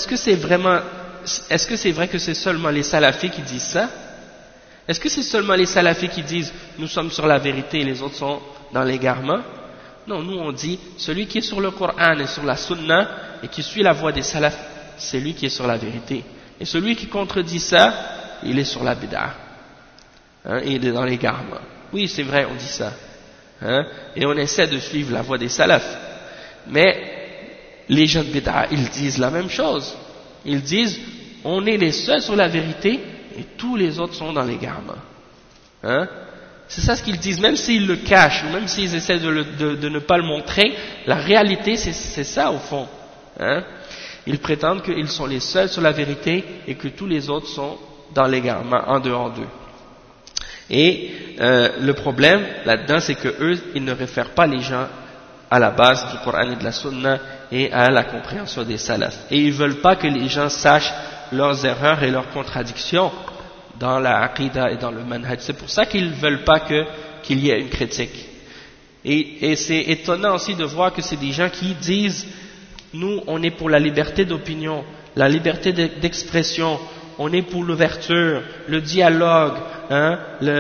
que c'est seulement les salafis qui disent ça? Est-ce que c'est seulement les salafis qui disent, nous sommes sur la vérité et les autres sont dans l'égarement? Non, nous on dit, celui qui est sur le Coran et sur la Sunna et qui suit la voie des salafs, c'est lui qui est sur la vérité. Et celui qui contredit ça, il est sur la bid'a. Hein, il est dans l'égarement. Oui, c'est vrai, on dit ça. Hein, et on essaie de suivre la voie des salafs. Mais les gens de bid'a, ils disent la même chose. Ils disent, on est les seuls sur la vérité et tous les autres sont dans l'égarement. Hein? C'est ça ce qu'ils disent, même s'ils le cachent, ou même s'ils essaient de ne pas le montrer, la réalité c'est ça au fond. Hein? Ils prétendent qu'ils sont les seuls sur la vérité et que tous les autres sont dans l'égarement, en dehors d'eux. Et le problème là-dedans, c'est que eux, ils ne réfèrent pas les gens à la base du Coran et de la Sunna et à la compréhension des salafs. Et ils ne veulent pas que les gens sachent leurs erreurs et leurs contradictions dans la aqidah et dans le manhaj. C'est pour ça qu'ils ne veulent pas qu'il y ait une critique. Et c'est étonnant aussi de voir que c'est des gens qui disent nous on est pour la liberté d'opinion, la liberté d'expression, on est pour l'ouverture, le dialogue, hein,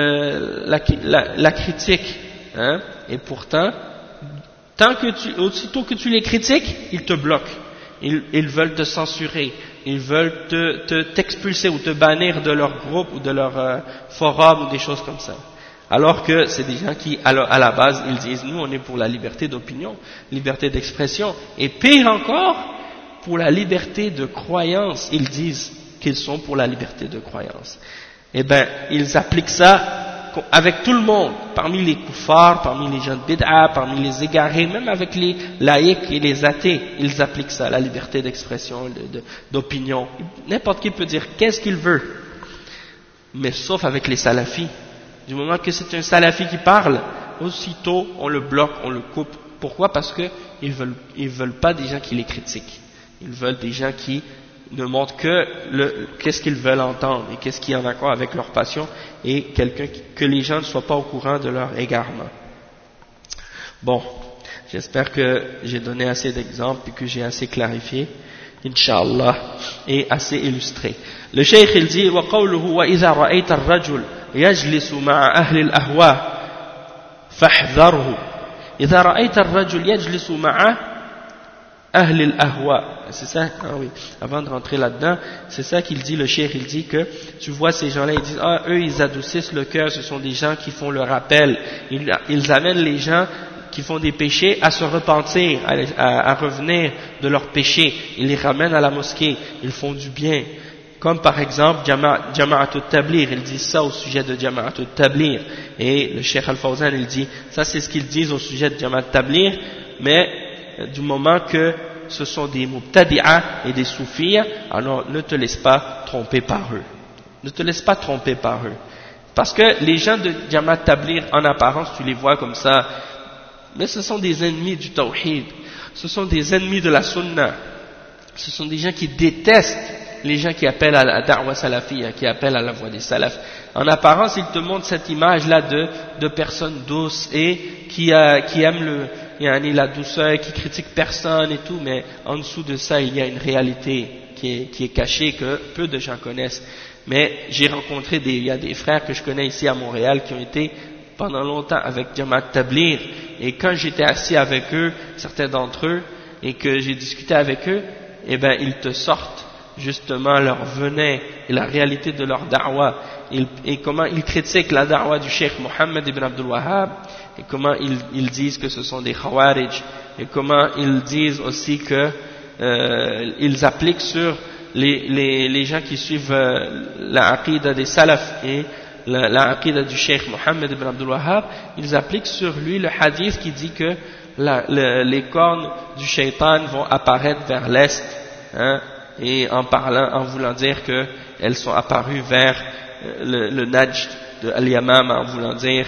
la critique, hein, et pourtant aussitôt que tu les critiques, ils te bloquent, ils veulent te censurer, ils veulent t'expulser ou te bannir de leur groupe ou de leur forum ou des choses comme ça. Alors que c'est des gens qui, à la base, ils disent nous on est pour la liberté d'opinion, liberté d'expression, et pire encore, pour la liberté de croyance, ils disent qu'ils sont pour la liberté de croyance. Eh bien, ils appliquent ça avec tout le monde, parmi les koufars, parmi les gens de bid'a, parmi les égarés, même avec les laïcs et les athées, ils appliquent ça, la liberté d'expression, d'opinion. N'importe qui peut dire qu'est-ce qu'il veut, mais sauf avec les salafis. Du moment que c'est un salafi qui parle, aussitôt on le bloque, on le coupe. Pourquoi? Parce que ils veulent pas des gens qui les critiquent. Ils veulent des gens qui ne montrent que qu'est-ce qu'ils veulent entendre et qu'est-ce qui est en accord avec leur passion, et que les gens ne soient pas au courant de leur égarement. Bon, j'espère que j'ai donné assez d'exemples et que j'ai assez clarifié, Inch'Allah, et assez illustré. Le cheikh il dit وَقَوْلُهُ وَإِذَا رَأَيْتَ الرَّجُلَ يَجْلِسُ مَعَ أَهْلِ الْأَهْوَاءِ فَاحْذَرْهُ إِذَا رَأَيْتَ الرَّجُلَ يَجْلِسُ مَعَ أهل الأهواء, c'est ça, ah oui, avant de rentrer là-dedans, c'est ça qu'il dit, le cheikh, il dit que tu vois ces gens-là, ils disent, ah, eux ils adoucissent le cœur, ce sont des gens qui font le rappel, ils amènent les gens qui font des péchés à se repentir, à revenir de leurs péchés, ils les ramènent à la mosquée, ils font du bien, comme par exemple Jama'atul Tablir, ils disent ça au sujet de Jama'atul Tablir, et le cheikh Al-Fawzan il dit, ça c'est ce qu'ils disent au sujet de Jama'atul Tablir, mais du moment que ce sont des mubtadi'a et des soufis, alors ne te laisse pas tromper par eux. Ne te laisse pas tromper par eux. Parce que les gens de Jamaat Tabligh, en apparence, tu les vois comme ça, mais ce sont des ennemis du tawhid, ce sont des ennemis de la sunna, ce sont des gens qui détestent les gens qui appellent à la da'wa salafiyya, qui appellent à la voie des salafs. En apparence, ils te montrent cette image-là de personnes douces et qui aiment la douceur, qui critiquent personne et tout, mais en dessous de ça, il y a une réalité qui est cachée, que peu de gens connaissent. Mais j'ai rencontré il y a des frères que je connais ici à Montréal qui ont été pendant longtemps avec Jamaat Tabligh, et quand j'étais assis avec eux, certains d'entre eux, et que j'ai discuté avec eux, eh ben ils te sortent justement leur venin et la réalité de leur da'wa, et comment ils critiquent la da'wa du Cheikh Mohammed ibn Abdul Wahhab, et comment ils disent que ce sont des khawarij, et comment ils disent aussi que ils appliquent sur les gens qui suivent la aqida des salaf et la aqida du Cheikh Mohammed ibn Abdul Wahhab, ils appliquent sur lui le hadith qui dit que les cornes du shaitan vont apparaître vers l'est, hein, et en voulant dire qu'elles sont apparues vers le Najd de Al-Yamama, en voulant dire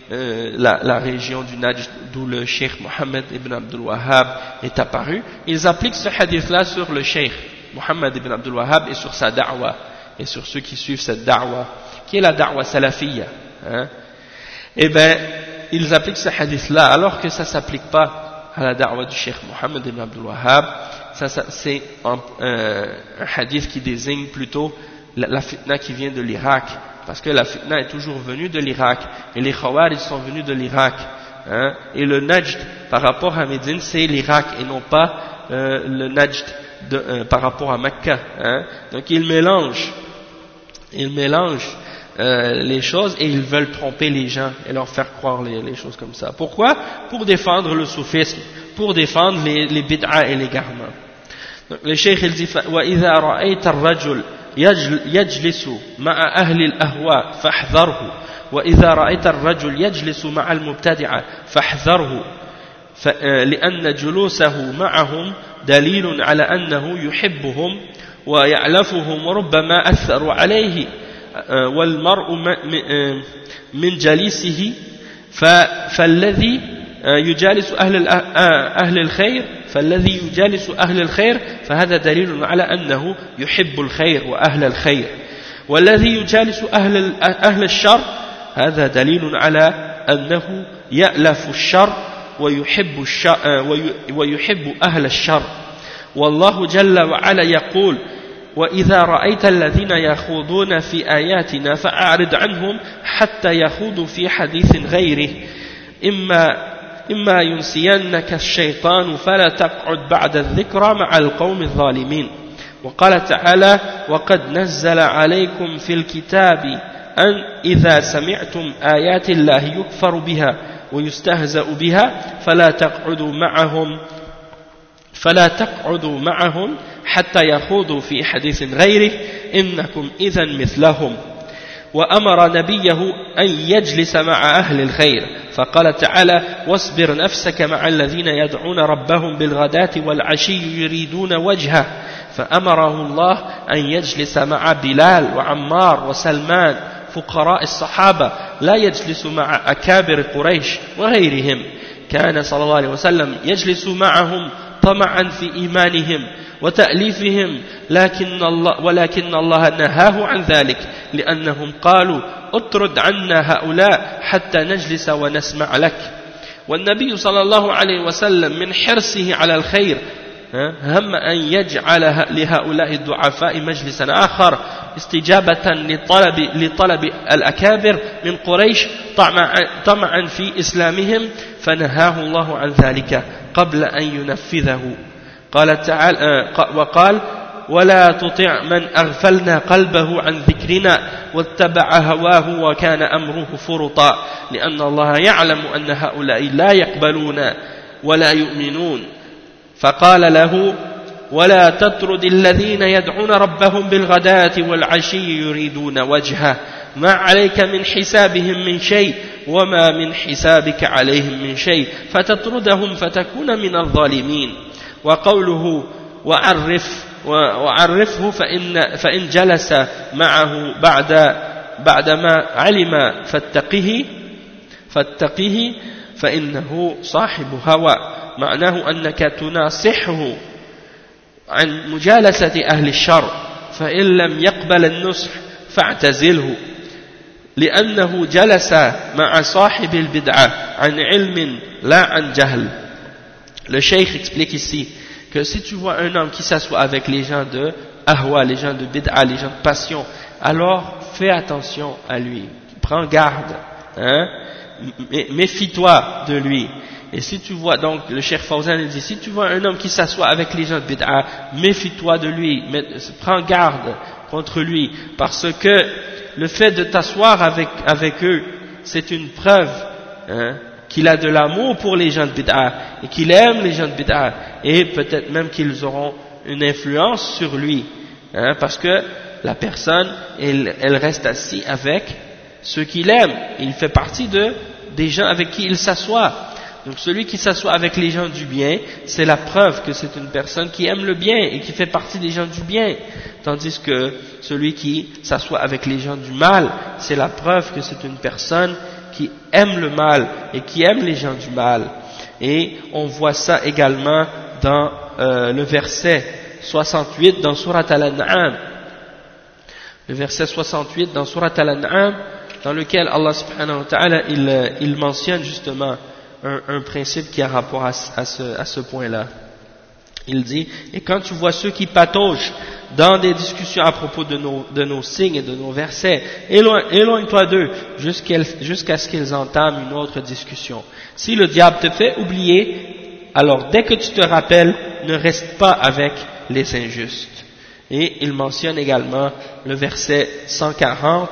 la région du Najd d'où le Cheikh Mohammed ibn Abdul Wahhab est apparu. Ils appliquent ce hadith-là sur le Cheikh Mohammed ibn Abdul Wahhab et sur sa da'wa, et sur ceux qui suivent cette da'wa, qui est la da'wa salafiyya, hein. Eh bien, ils appliquent ce hadith-là, alors que ça ne s'applique pas à la da'wa du Cheikh Mohammed ibn Abdul Wahhab. C'est un hadith qui désigne plutôt la fitna qui vient de l'Irak, parce que la fitna est toujours venue de l'Irak, et les Khawarij sont venus de l'Irak, hein, et le Najd par rapport à Médine c'est l'Irak et non pas le Najd par rapport à Mecca, hein. Donc ils mélangent les choses, et ils veulent tromper les gens et leur faire croire les choses comme ça. Pourquoi? Pour défendre le soufisme, pour défendre les bid'a et l'égarement. Donc le cheikh il dit وَإِذَا رَأَيْتَ الرَّجُلَ يَجْلِسُ مَعَ أَهْلِ الْأَهْوَاءِ فَاحْذَرْهُ وَإِذَا رَأَيْتَ الرَّجُلَ يَجْلِسُ مَعَ الْمُبْتَدِعَةِ فَاحْذَرْهُ لأن جلوسه معهم دليل على أنه يحبهم ويعلفهم وربما أثروا عليه والمرء من جليسه فالذي يجالس أهل الخير فهذا دليل على أنه يحب الخير وأهل الخير والذي يجالس أهل الشر هذا دليل على أنه يألف الشر ويحب أهل الشر. والله جل وعلا يقول: وإذا رأيت الذين يخوضون في آياتنا فأعرض عنهم حتى يخوضوا في حديث غيره إما ينسينك الشيطان فلا تقعد بعد الذكرى مع القوم الظالمين. وقال تعالى: وقد نزل عليكم في الكتاب أن إذا سمعتم آيات الله يكفر بها ويستهزأ بها فلا تقعدوا معهم حتى يخوضوا في حديث غيره إنكم إذا مثلهم. وأمر نبيه أن يجلس مع أهل الخير فقال تعالى: واصبر نفسك مع الذين يدعون ربهم بالغداة والعشي يريدون وجهه. فأمره الله أن يجلس مع بلال وعمار وسلمان فقراء الصحابة، لا يجلس مع أكابر قريش وغيرهم. كان صلى الله عليه وسلم يجلس معهم طمعا في إيمانهم وتأليفهم، ولكن الله نهاه عن ذلك لأنهم قالوا: اطرد عنا هؤلاء حتى نجلس ونسمع لك. والنبي صلى الله عليه وسلم من حرصه على الخير هم أن يجعل لهؤلاء الضعفاء مجلسا آخر استجابة لطلب الأكابر من قريش طمعا في إسلامهم، فنهاه الله عن ذلك قبل أن ينفذه. قال تعالى: وقال: ولا تطع من أغفلنا قلبه عن ذكرنا واتبع هواه وكان أمره فرطا، لأن الله يعلم أن هؤلاء لا يقبلون ولا يؤمنون. فقال له: ولا تطرد الذين يدعون ربهم بالغداة والعشي يريدون وجهه ما عليك من حسابهم من شيء وما من حسابك عليهم من شيء فتطردهم فتكون من الظالمين. وقوله: وعرفه فإن جلس معه بعدما علم فاتقه فإنه صاحب هوى. معناه أنك تناصحه عن مجالسة أهل الشر، فإن لم يقبل النصح فاعتزله، لأنه جلس مع صاحب البدعة عن علم لا عن جهل. Le cheikh explique ici que si tu vois un homme qui s'assoit avec les gens de ahwa, les gens de bid'a, les gens de passion, alors fais attention à lui, prends garde, méfie-toi de lui. Et si tu vois, donc le cheikh Fawzan dit, si tu vois un homme qui s'assoit avec les gens de bid'a, méfie-toi de lui, prends garde contre lui, parce que le fait de t'asseoir avec eux, c'est une preuve qu'il a de l'amour pour les gens de bid'a et qu'il aime les gens de bid'a, et peut-être même qu'ils auront une influence sur lui, parce que la personne elle reste assise avec ceux qu'il aime, il fait partie des gens avec qui il s'assoit. Donc celui qui s'assoit avec les gens du bien, c'est la preuve que c'est une personne qui aime le bien et qui fait partie des gens du bien, tandis que celui qui s'assoit avec les gens du mal, c'est la preuve que c'est une personne qui aime le mal et qui aime les gens du mal. Et on voit ça également dans le verset 68 dans Surat Al-An'am, le verset 68 dans Surat Al-An'am, dans lequel Allah subhanahu wa ta'ala il mentionne justement un principe qui a rapport à ce point-là. Il dit: et quand tu vois ceux qui pataugent dans des discussions à propos de nos signes et de nos versets, éloigne-toi d'eux jusqu'à ce qu'ils entament une autre discussion. Si le diable te fait oublier, alors dès que tu te rappelles, ne reste pas avec les injustes. Et il mentionne également le verset 140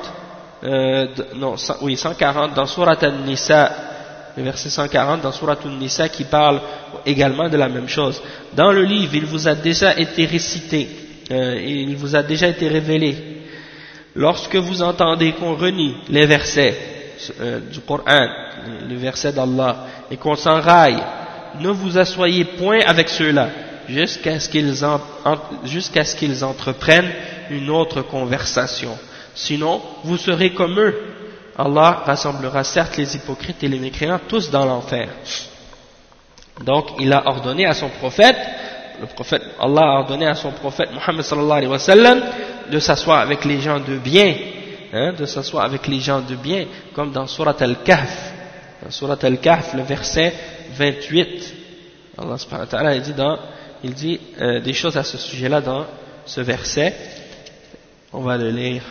dans Surat An-Nisa, le verset 140 dans Surat An-Nisa, qui parle également de la même chose. Dans le livre, il vous a déjà été récité, il vous a déjà été révélé. Lorsque vous entendez qu'on renie les versets du Coran, les versets d'Allah, et qu'on s'enraille, ne vous asseyez point avec ceux-là, jusqu'à ce qu'ils entreprennent une autre conversation. Sinon, vous serez comme eux. Allah rassemblera certes les hypocrites et les mécréants tous dans l'enfer. Donc il a ordonné à son prophète, Allah a ordonné à son prophète Muhammad sallallahu alayhi wa sallam de s'asseoir avec les gens de bien, de s'asseoir avec les gens de bien, comme dans Surat Al-Kahf, Surat Al-Kahf, le verset 28. Allah subhanahu wa ta'ala il dit des choses à ce sujet-là dans ce verset. On va le lire.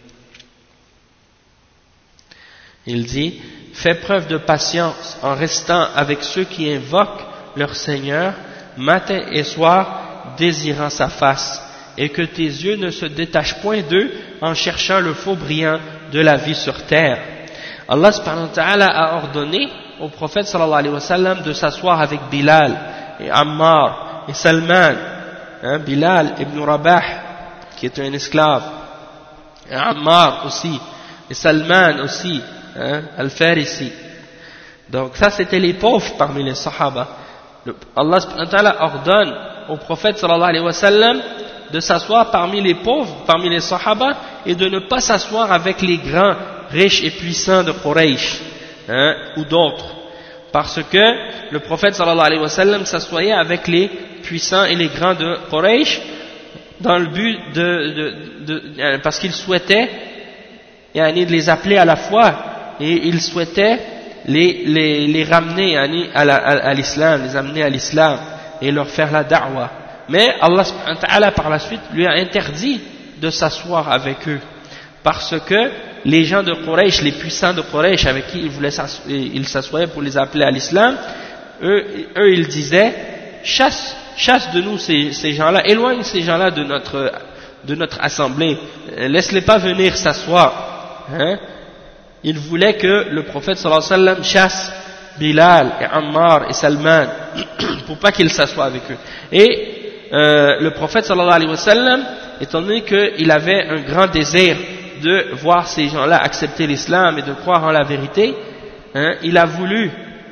Il dit: fais preuve de patience en restant avec ceux qui invoquent leur Seigneur matin et soir, désirant sa face, et que tes yeux ne se détachent point d'eux en cherchant le faux brillant de la vie sur terre. Allah subhanahu wa ta'ala a ordonné au prophète sallallahu alayhi wa sallam de s'asseoir avec Bilal et Ammar et Salman, Bilal ibn Rabah qui est un esclave, et Ammar aussi, et Salman aussi, Al-Farisi. Donc ça c'était les pauvres parmi les Sahaba. Allah subhanahu wa ta'ala ordonne au prophète sallallahu alayhi wa sallam de s'asseoir parmi les pauvres, parmi les Sahaba, et de ne pas s'asseoir avec les grands, riches et puissants de Quraysh, ou d'autres. Parce que le prophète sallallahu alayhi wa sallam s'assoyait avec les puissants et les grands de Quraysh dans le but parce qu'il souhaitait de les appeler à la foi, et il souhaitait les ramener à l'islam, les amener à l'islam et leur faire la da'wah. Mais Allah subhanahu wa ta'ala par la suite lui a interdit de s'asseoir avec eux, parce que les gens de Quraysh, les puissants de Quraysh avec qui il s'assoyait pour les appeler à l'islam, eux ils disaient: chasse de nous ces gens-là, éloigne ces gens-là de notre assemblée, laisse-les pas venir s'asseoir. Ils voulaient que le prophète sallallahu alayhi wa sallam chasse Bilal et Ammar et Salman pour pas qu'ils s'assoient avec eux. Et le prophète sallallahu alayhi wa sallam, étant donné qu'il avait un grand désir de voir ces gens-là accepter l'islam et de croire en la vérité, il a voulu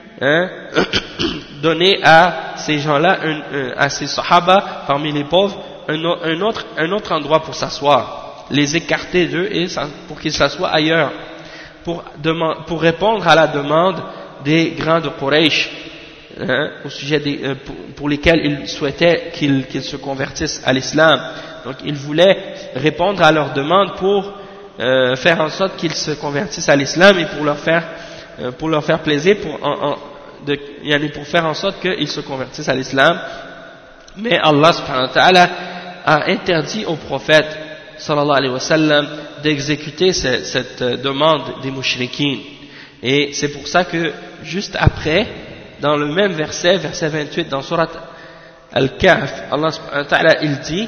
donner à ces gens-là, à ces sahaba parmi les pauvres, un autre endroit pour s'asseoir, les écarter d'eux et pour qu'ils s'assoient ailleurs, pour répondre à la demande des grands de Quraysh, au sujet pour lesquels ils souhaitaient qu'ils se convertissent à l'islam. Donc ils voulaient répondre à leur demande pour faire en sorte qu'ils se convertissent à l'islam et pour leur faire plaisir, pour faire en sorte qu'ils se convertissent à l'islam. Mais Allah subhanahu wa ta'ala a interdit au prophète sallallahu alayhi wa sallam d'exécuter cette demande des mushrikines. Et c'est pour ça que juste après, dans le même verset 28 dans Surat Al-Kahf, Allah subhanahu wa ta'ala il dit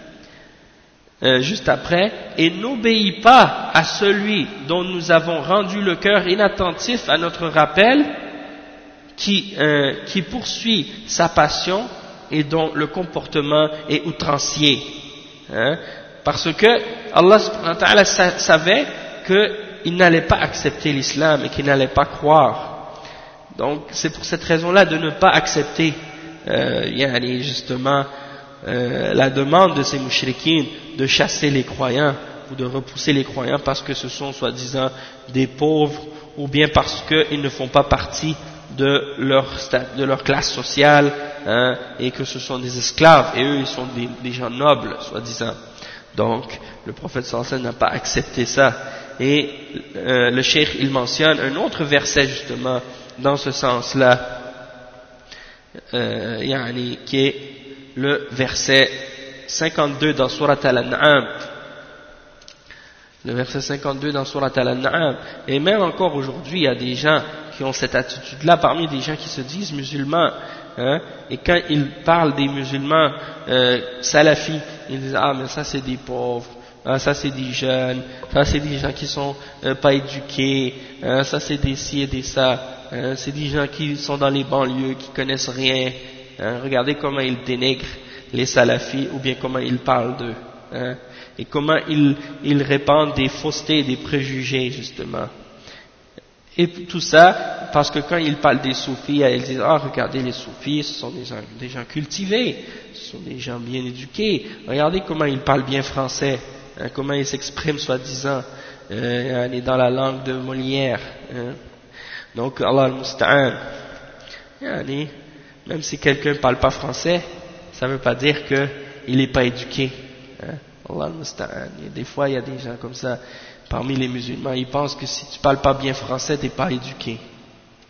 juste après: et n'obéis pas à celui dont nous avons rendu le cœur inattentif à notre rappel, qui poursuit sa passion et dont le comportement est outrancier. Parce que Allah subhanahu wa ta'ala savait qu'il n'allait pas accepter l'islam et qu'il n'allait pas croire. Donc c'est pour cette raison-là de ne pas accepter justement la demande de ces mushrikines de chasser les croyants ou de repousser les croyants parce que ce sont soi-disant des pauvres, ou bien parce qu'ils ne font pas partie de leur classe sociale, et que ce sont des esclaves et eux ils sont des gens nobles soi-disant. Donc le prophète sallallahu alayhi wa sallam n'a pas accepté ça. Et le cheikh il mentionne un autre verset justement dans ce sens-là, qui est le verset 52 dans Surat Al-An'am. Le verset 52 dans Surat Al-An'am. Et même encore aujourd'hui, il y a des gens qui ont cette attitude-là, parmi des gens qui se disent musulmans, et quand ils parlent des musulmans salafis, ils disent: ah mais ça c'est des pauvres, ça c'est des jeunes, ça c'est des gens qui sont pas éduqués, ça c'est des ci et des ça, c'est des gens qui sont dans les banlieues, qui connaissent rien. Regardez comment ils dénigrent les salafis, ou bien comment ils parlent d'eux, et comment ils répandent des faussetés et des préjugés justement. Et tout ça parce que quand ils parlent des soufis, ils disent: ah regardez les soufis, ce sont des gens cultivés, ce sont des gens bien éduqués, regardez comment ils parlent bien français, comment ils s'expriment soi-disant dans la langue de Molière. Donc Allah al-Musta'an, même si quelqu'un ne parle pas français, ça ne veut pas dire qu'il n'est pas éduqué. Allah al-Musta'an. Des fois il y a des gens comme ça parmi les musulmans, ils pensent que si tu ne parles pas bien français, tu n'es pas éduqué.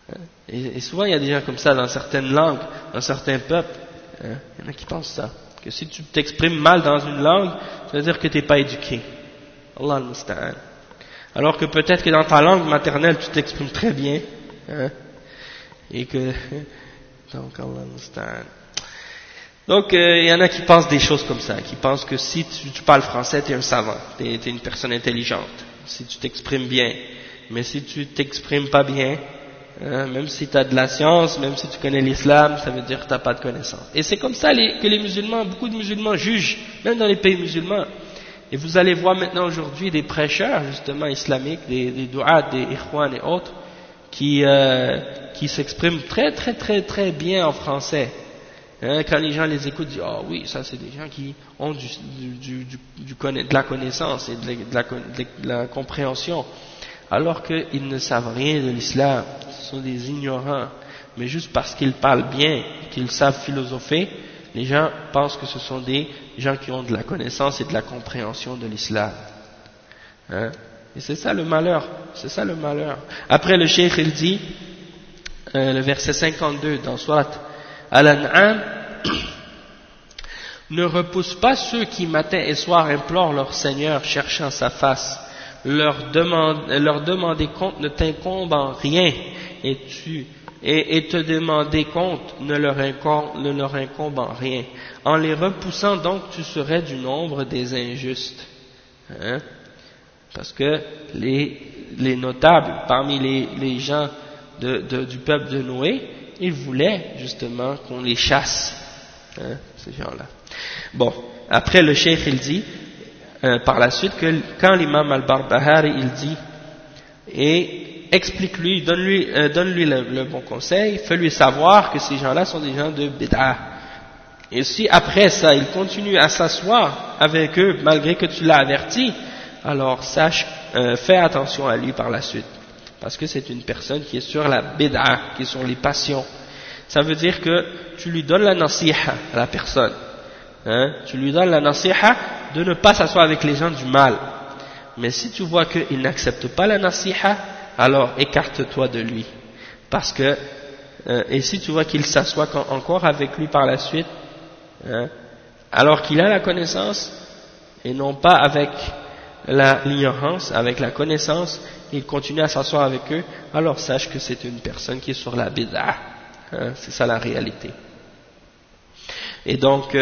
Et souvent il y a des gens comme ça dans certaines langues, dans certains peuples. Il y en a qui pensent ça, que si tu t'exprimes mal dans une langue, ça veut dire que tu n'es pas éduqué. Allah al-Musta'an. Alors que peut-être que dans ta langue maternelle tu t'exprimes très bien, et que donc Allah al-Musta'an. Donc il y en a qui pensent des choses comme ça, qui pensent que si tu parles français, tu es un savant, tu es une personne intelligente, si tu t'exprimes bien. Mais si tu t'exprimes pas bien, même si tu as de la science, même si tu connais l'islam, ça veut dire que tu n'as pas de connaissance. Et c'est comme ça que les musulmans, beaucoup de musulmans jugent, même dans les pays musulmans. Et vous allez voir maintenant aujourd'hui des prêcheurs justement islamiques, des du'at, des ikhwan et autres, qui s'expriment très très très très bien en français. Quand les gens les écoutent, ils disent ah oui, ça c'est des gens qui ont de la connaissance et de la compréhension, alors qu'ils ne savent rien de l'islam, ce sont des ignorants. Mais juste parce qu'ils parlent bien, qu'ils savent philosopher, les gens pensent que ce sont des gens qui ont de la connaissance et de la compréhension de l'islam. Et c'est ça le malheur, c'est ça le malheur. Après le cheikh il dit, le verset 52 dans Surat Al-An'am, ne repousse pas ceux qui matin et soir implorent leur Seigneur cherchant sa face. Leur demander compte ne t'incombe en rien, et te demander compte ne leur incombe en rien. En les repoussant donc tu serais du nombre des injustes. Parce que les notables parmi les gens du peuple de Noé, ils voulaient justement qu'on les chasse, ces gens-là. Bon, après le cheikh il dit par la suite que quand l'imam al-Barbahari il dit, et explique-lui, donne-lui le bon conseil, fais-lui savoir que ces gens-là sont des gens de bid'ah. Et si après ça il continue à s'asseoir avec eux malgré que tu l'as averti, alors sache, fais attention à lui par la suite. Parce que c'est une personne qui est sur la bid'a, qui est sur les passions. Ça veut dire que tu lui donnes la nasiha à la personne. Tu lui donnes la nasiha de ne pas s'asseoir avec les gens du mal. Mais si tu vois qu'il n'accepte pas la nasiha, alors écarte-toi de lui. Parce que, et si tu vois qu'il s'assoit encore avec lui par la suite, alors qu'il a la connaissance, et non pas avec l'ignorance, avec la connaissance, il continue à s'asseoir avec eux, alors sache que c'est une personne qui est sur la bid'a. C'est ça la réalité. Et donc,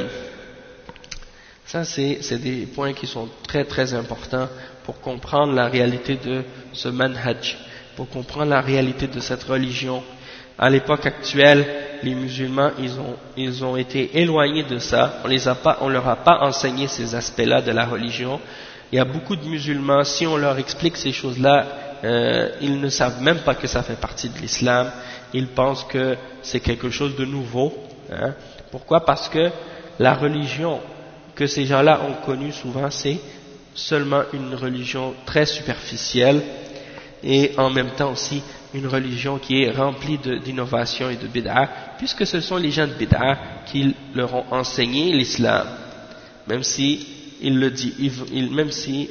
ça c'est des points qui sont très très importants pour comprendre la réalité de ce manhaj, pour comprendre la réalité de cette religion. À l'époque actuelle, les musulmans, ils ont été éloignés de ça, on leur a pas enseigné ces aspects-là de la religion. Il y a beaucoup de musulmans, si on leur explique ces choses-là, ils ne savent même pas que ça fait partie de l'islam, ils pensent que c'est quelque chose de nouveau. Pourquoi? Parce que la religion que ces gens-là ont connue souvent, c'est seulement une religion très superficielle et en même temps aussi une religion qui est remplie d'innovation et de bid'a, puisque ce sont les gens de bid'a qui leur ont enseigné l'islam, même si il le dit, même si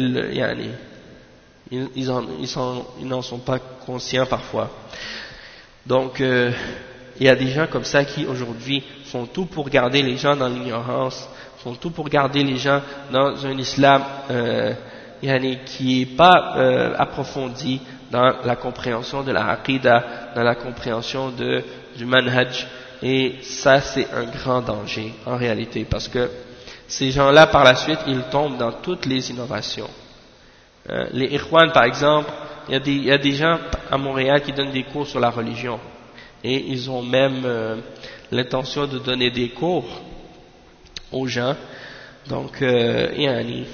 ils n'en sont pas conscients parfois. Donc il y a des gens comme ça qui aujourd'hui font tout pour garder les gens dans l'ignorance, font tout pour garder les gens dans un islam qui n'est pas approfondi dans la compréhension de la aqidah, dans la compréhension du manhaj, et ça c'est un grand danger en réalité, parce que ces gens-là par la suite ils tombent dans toutes les innovations. Les ikhwan par exemple, il y a des gens à Montréal qui donnent des cours sur la religion, et ils ont même l'intention de donner des cours aux gens. Donc ils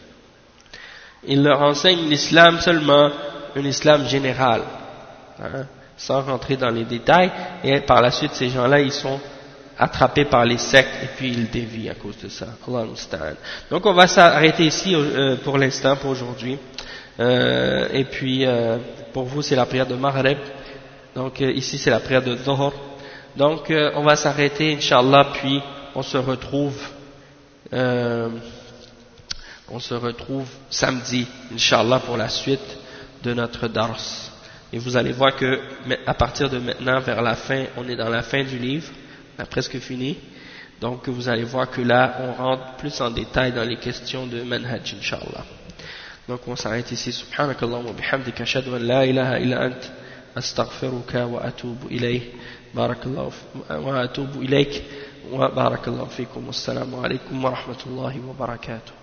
leur enseignent l'islam seulement, un islam général, sans rentrer dans les détails, et par la suite ces gens-là ils sont attrapés par les sectes et puis ils dévient à cause de ça. Allah musta'an. Donc on va s'arrêter ici pour l'instant, pour aujourd'hui, et puis pour vous c'est la prière de Maghrib, donc ici c'est la prière de Dhuhr. Donc on va s'arrêter Inch'Allah, puis on se retrouve samedi Inch'Allah pour la suite de notre dars. Et vous allez voir que à partir de maintenant, vers la fin, on est dans la fin du livre, on a presque fini. Donc vous allez voir que là, on rentre plus en détail dans les questions de manhaj, Inch'Allah. Donc on s'arrête ici. Subhanakallah wa bihamdika ashhadu an la ilaha illa ant astaghfiruka wa atubu ilayk. Barakallahu wa atubu ilayk wa barakallahu fikum. Wassalamu alaykum wa rahmatullahi wa barakatuh.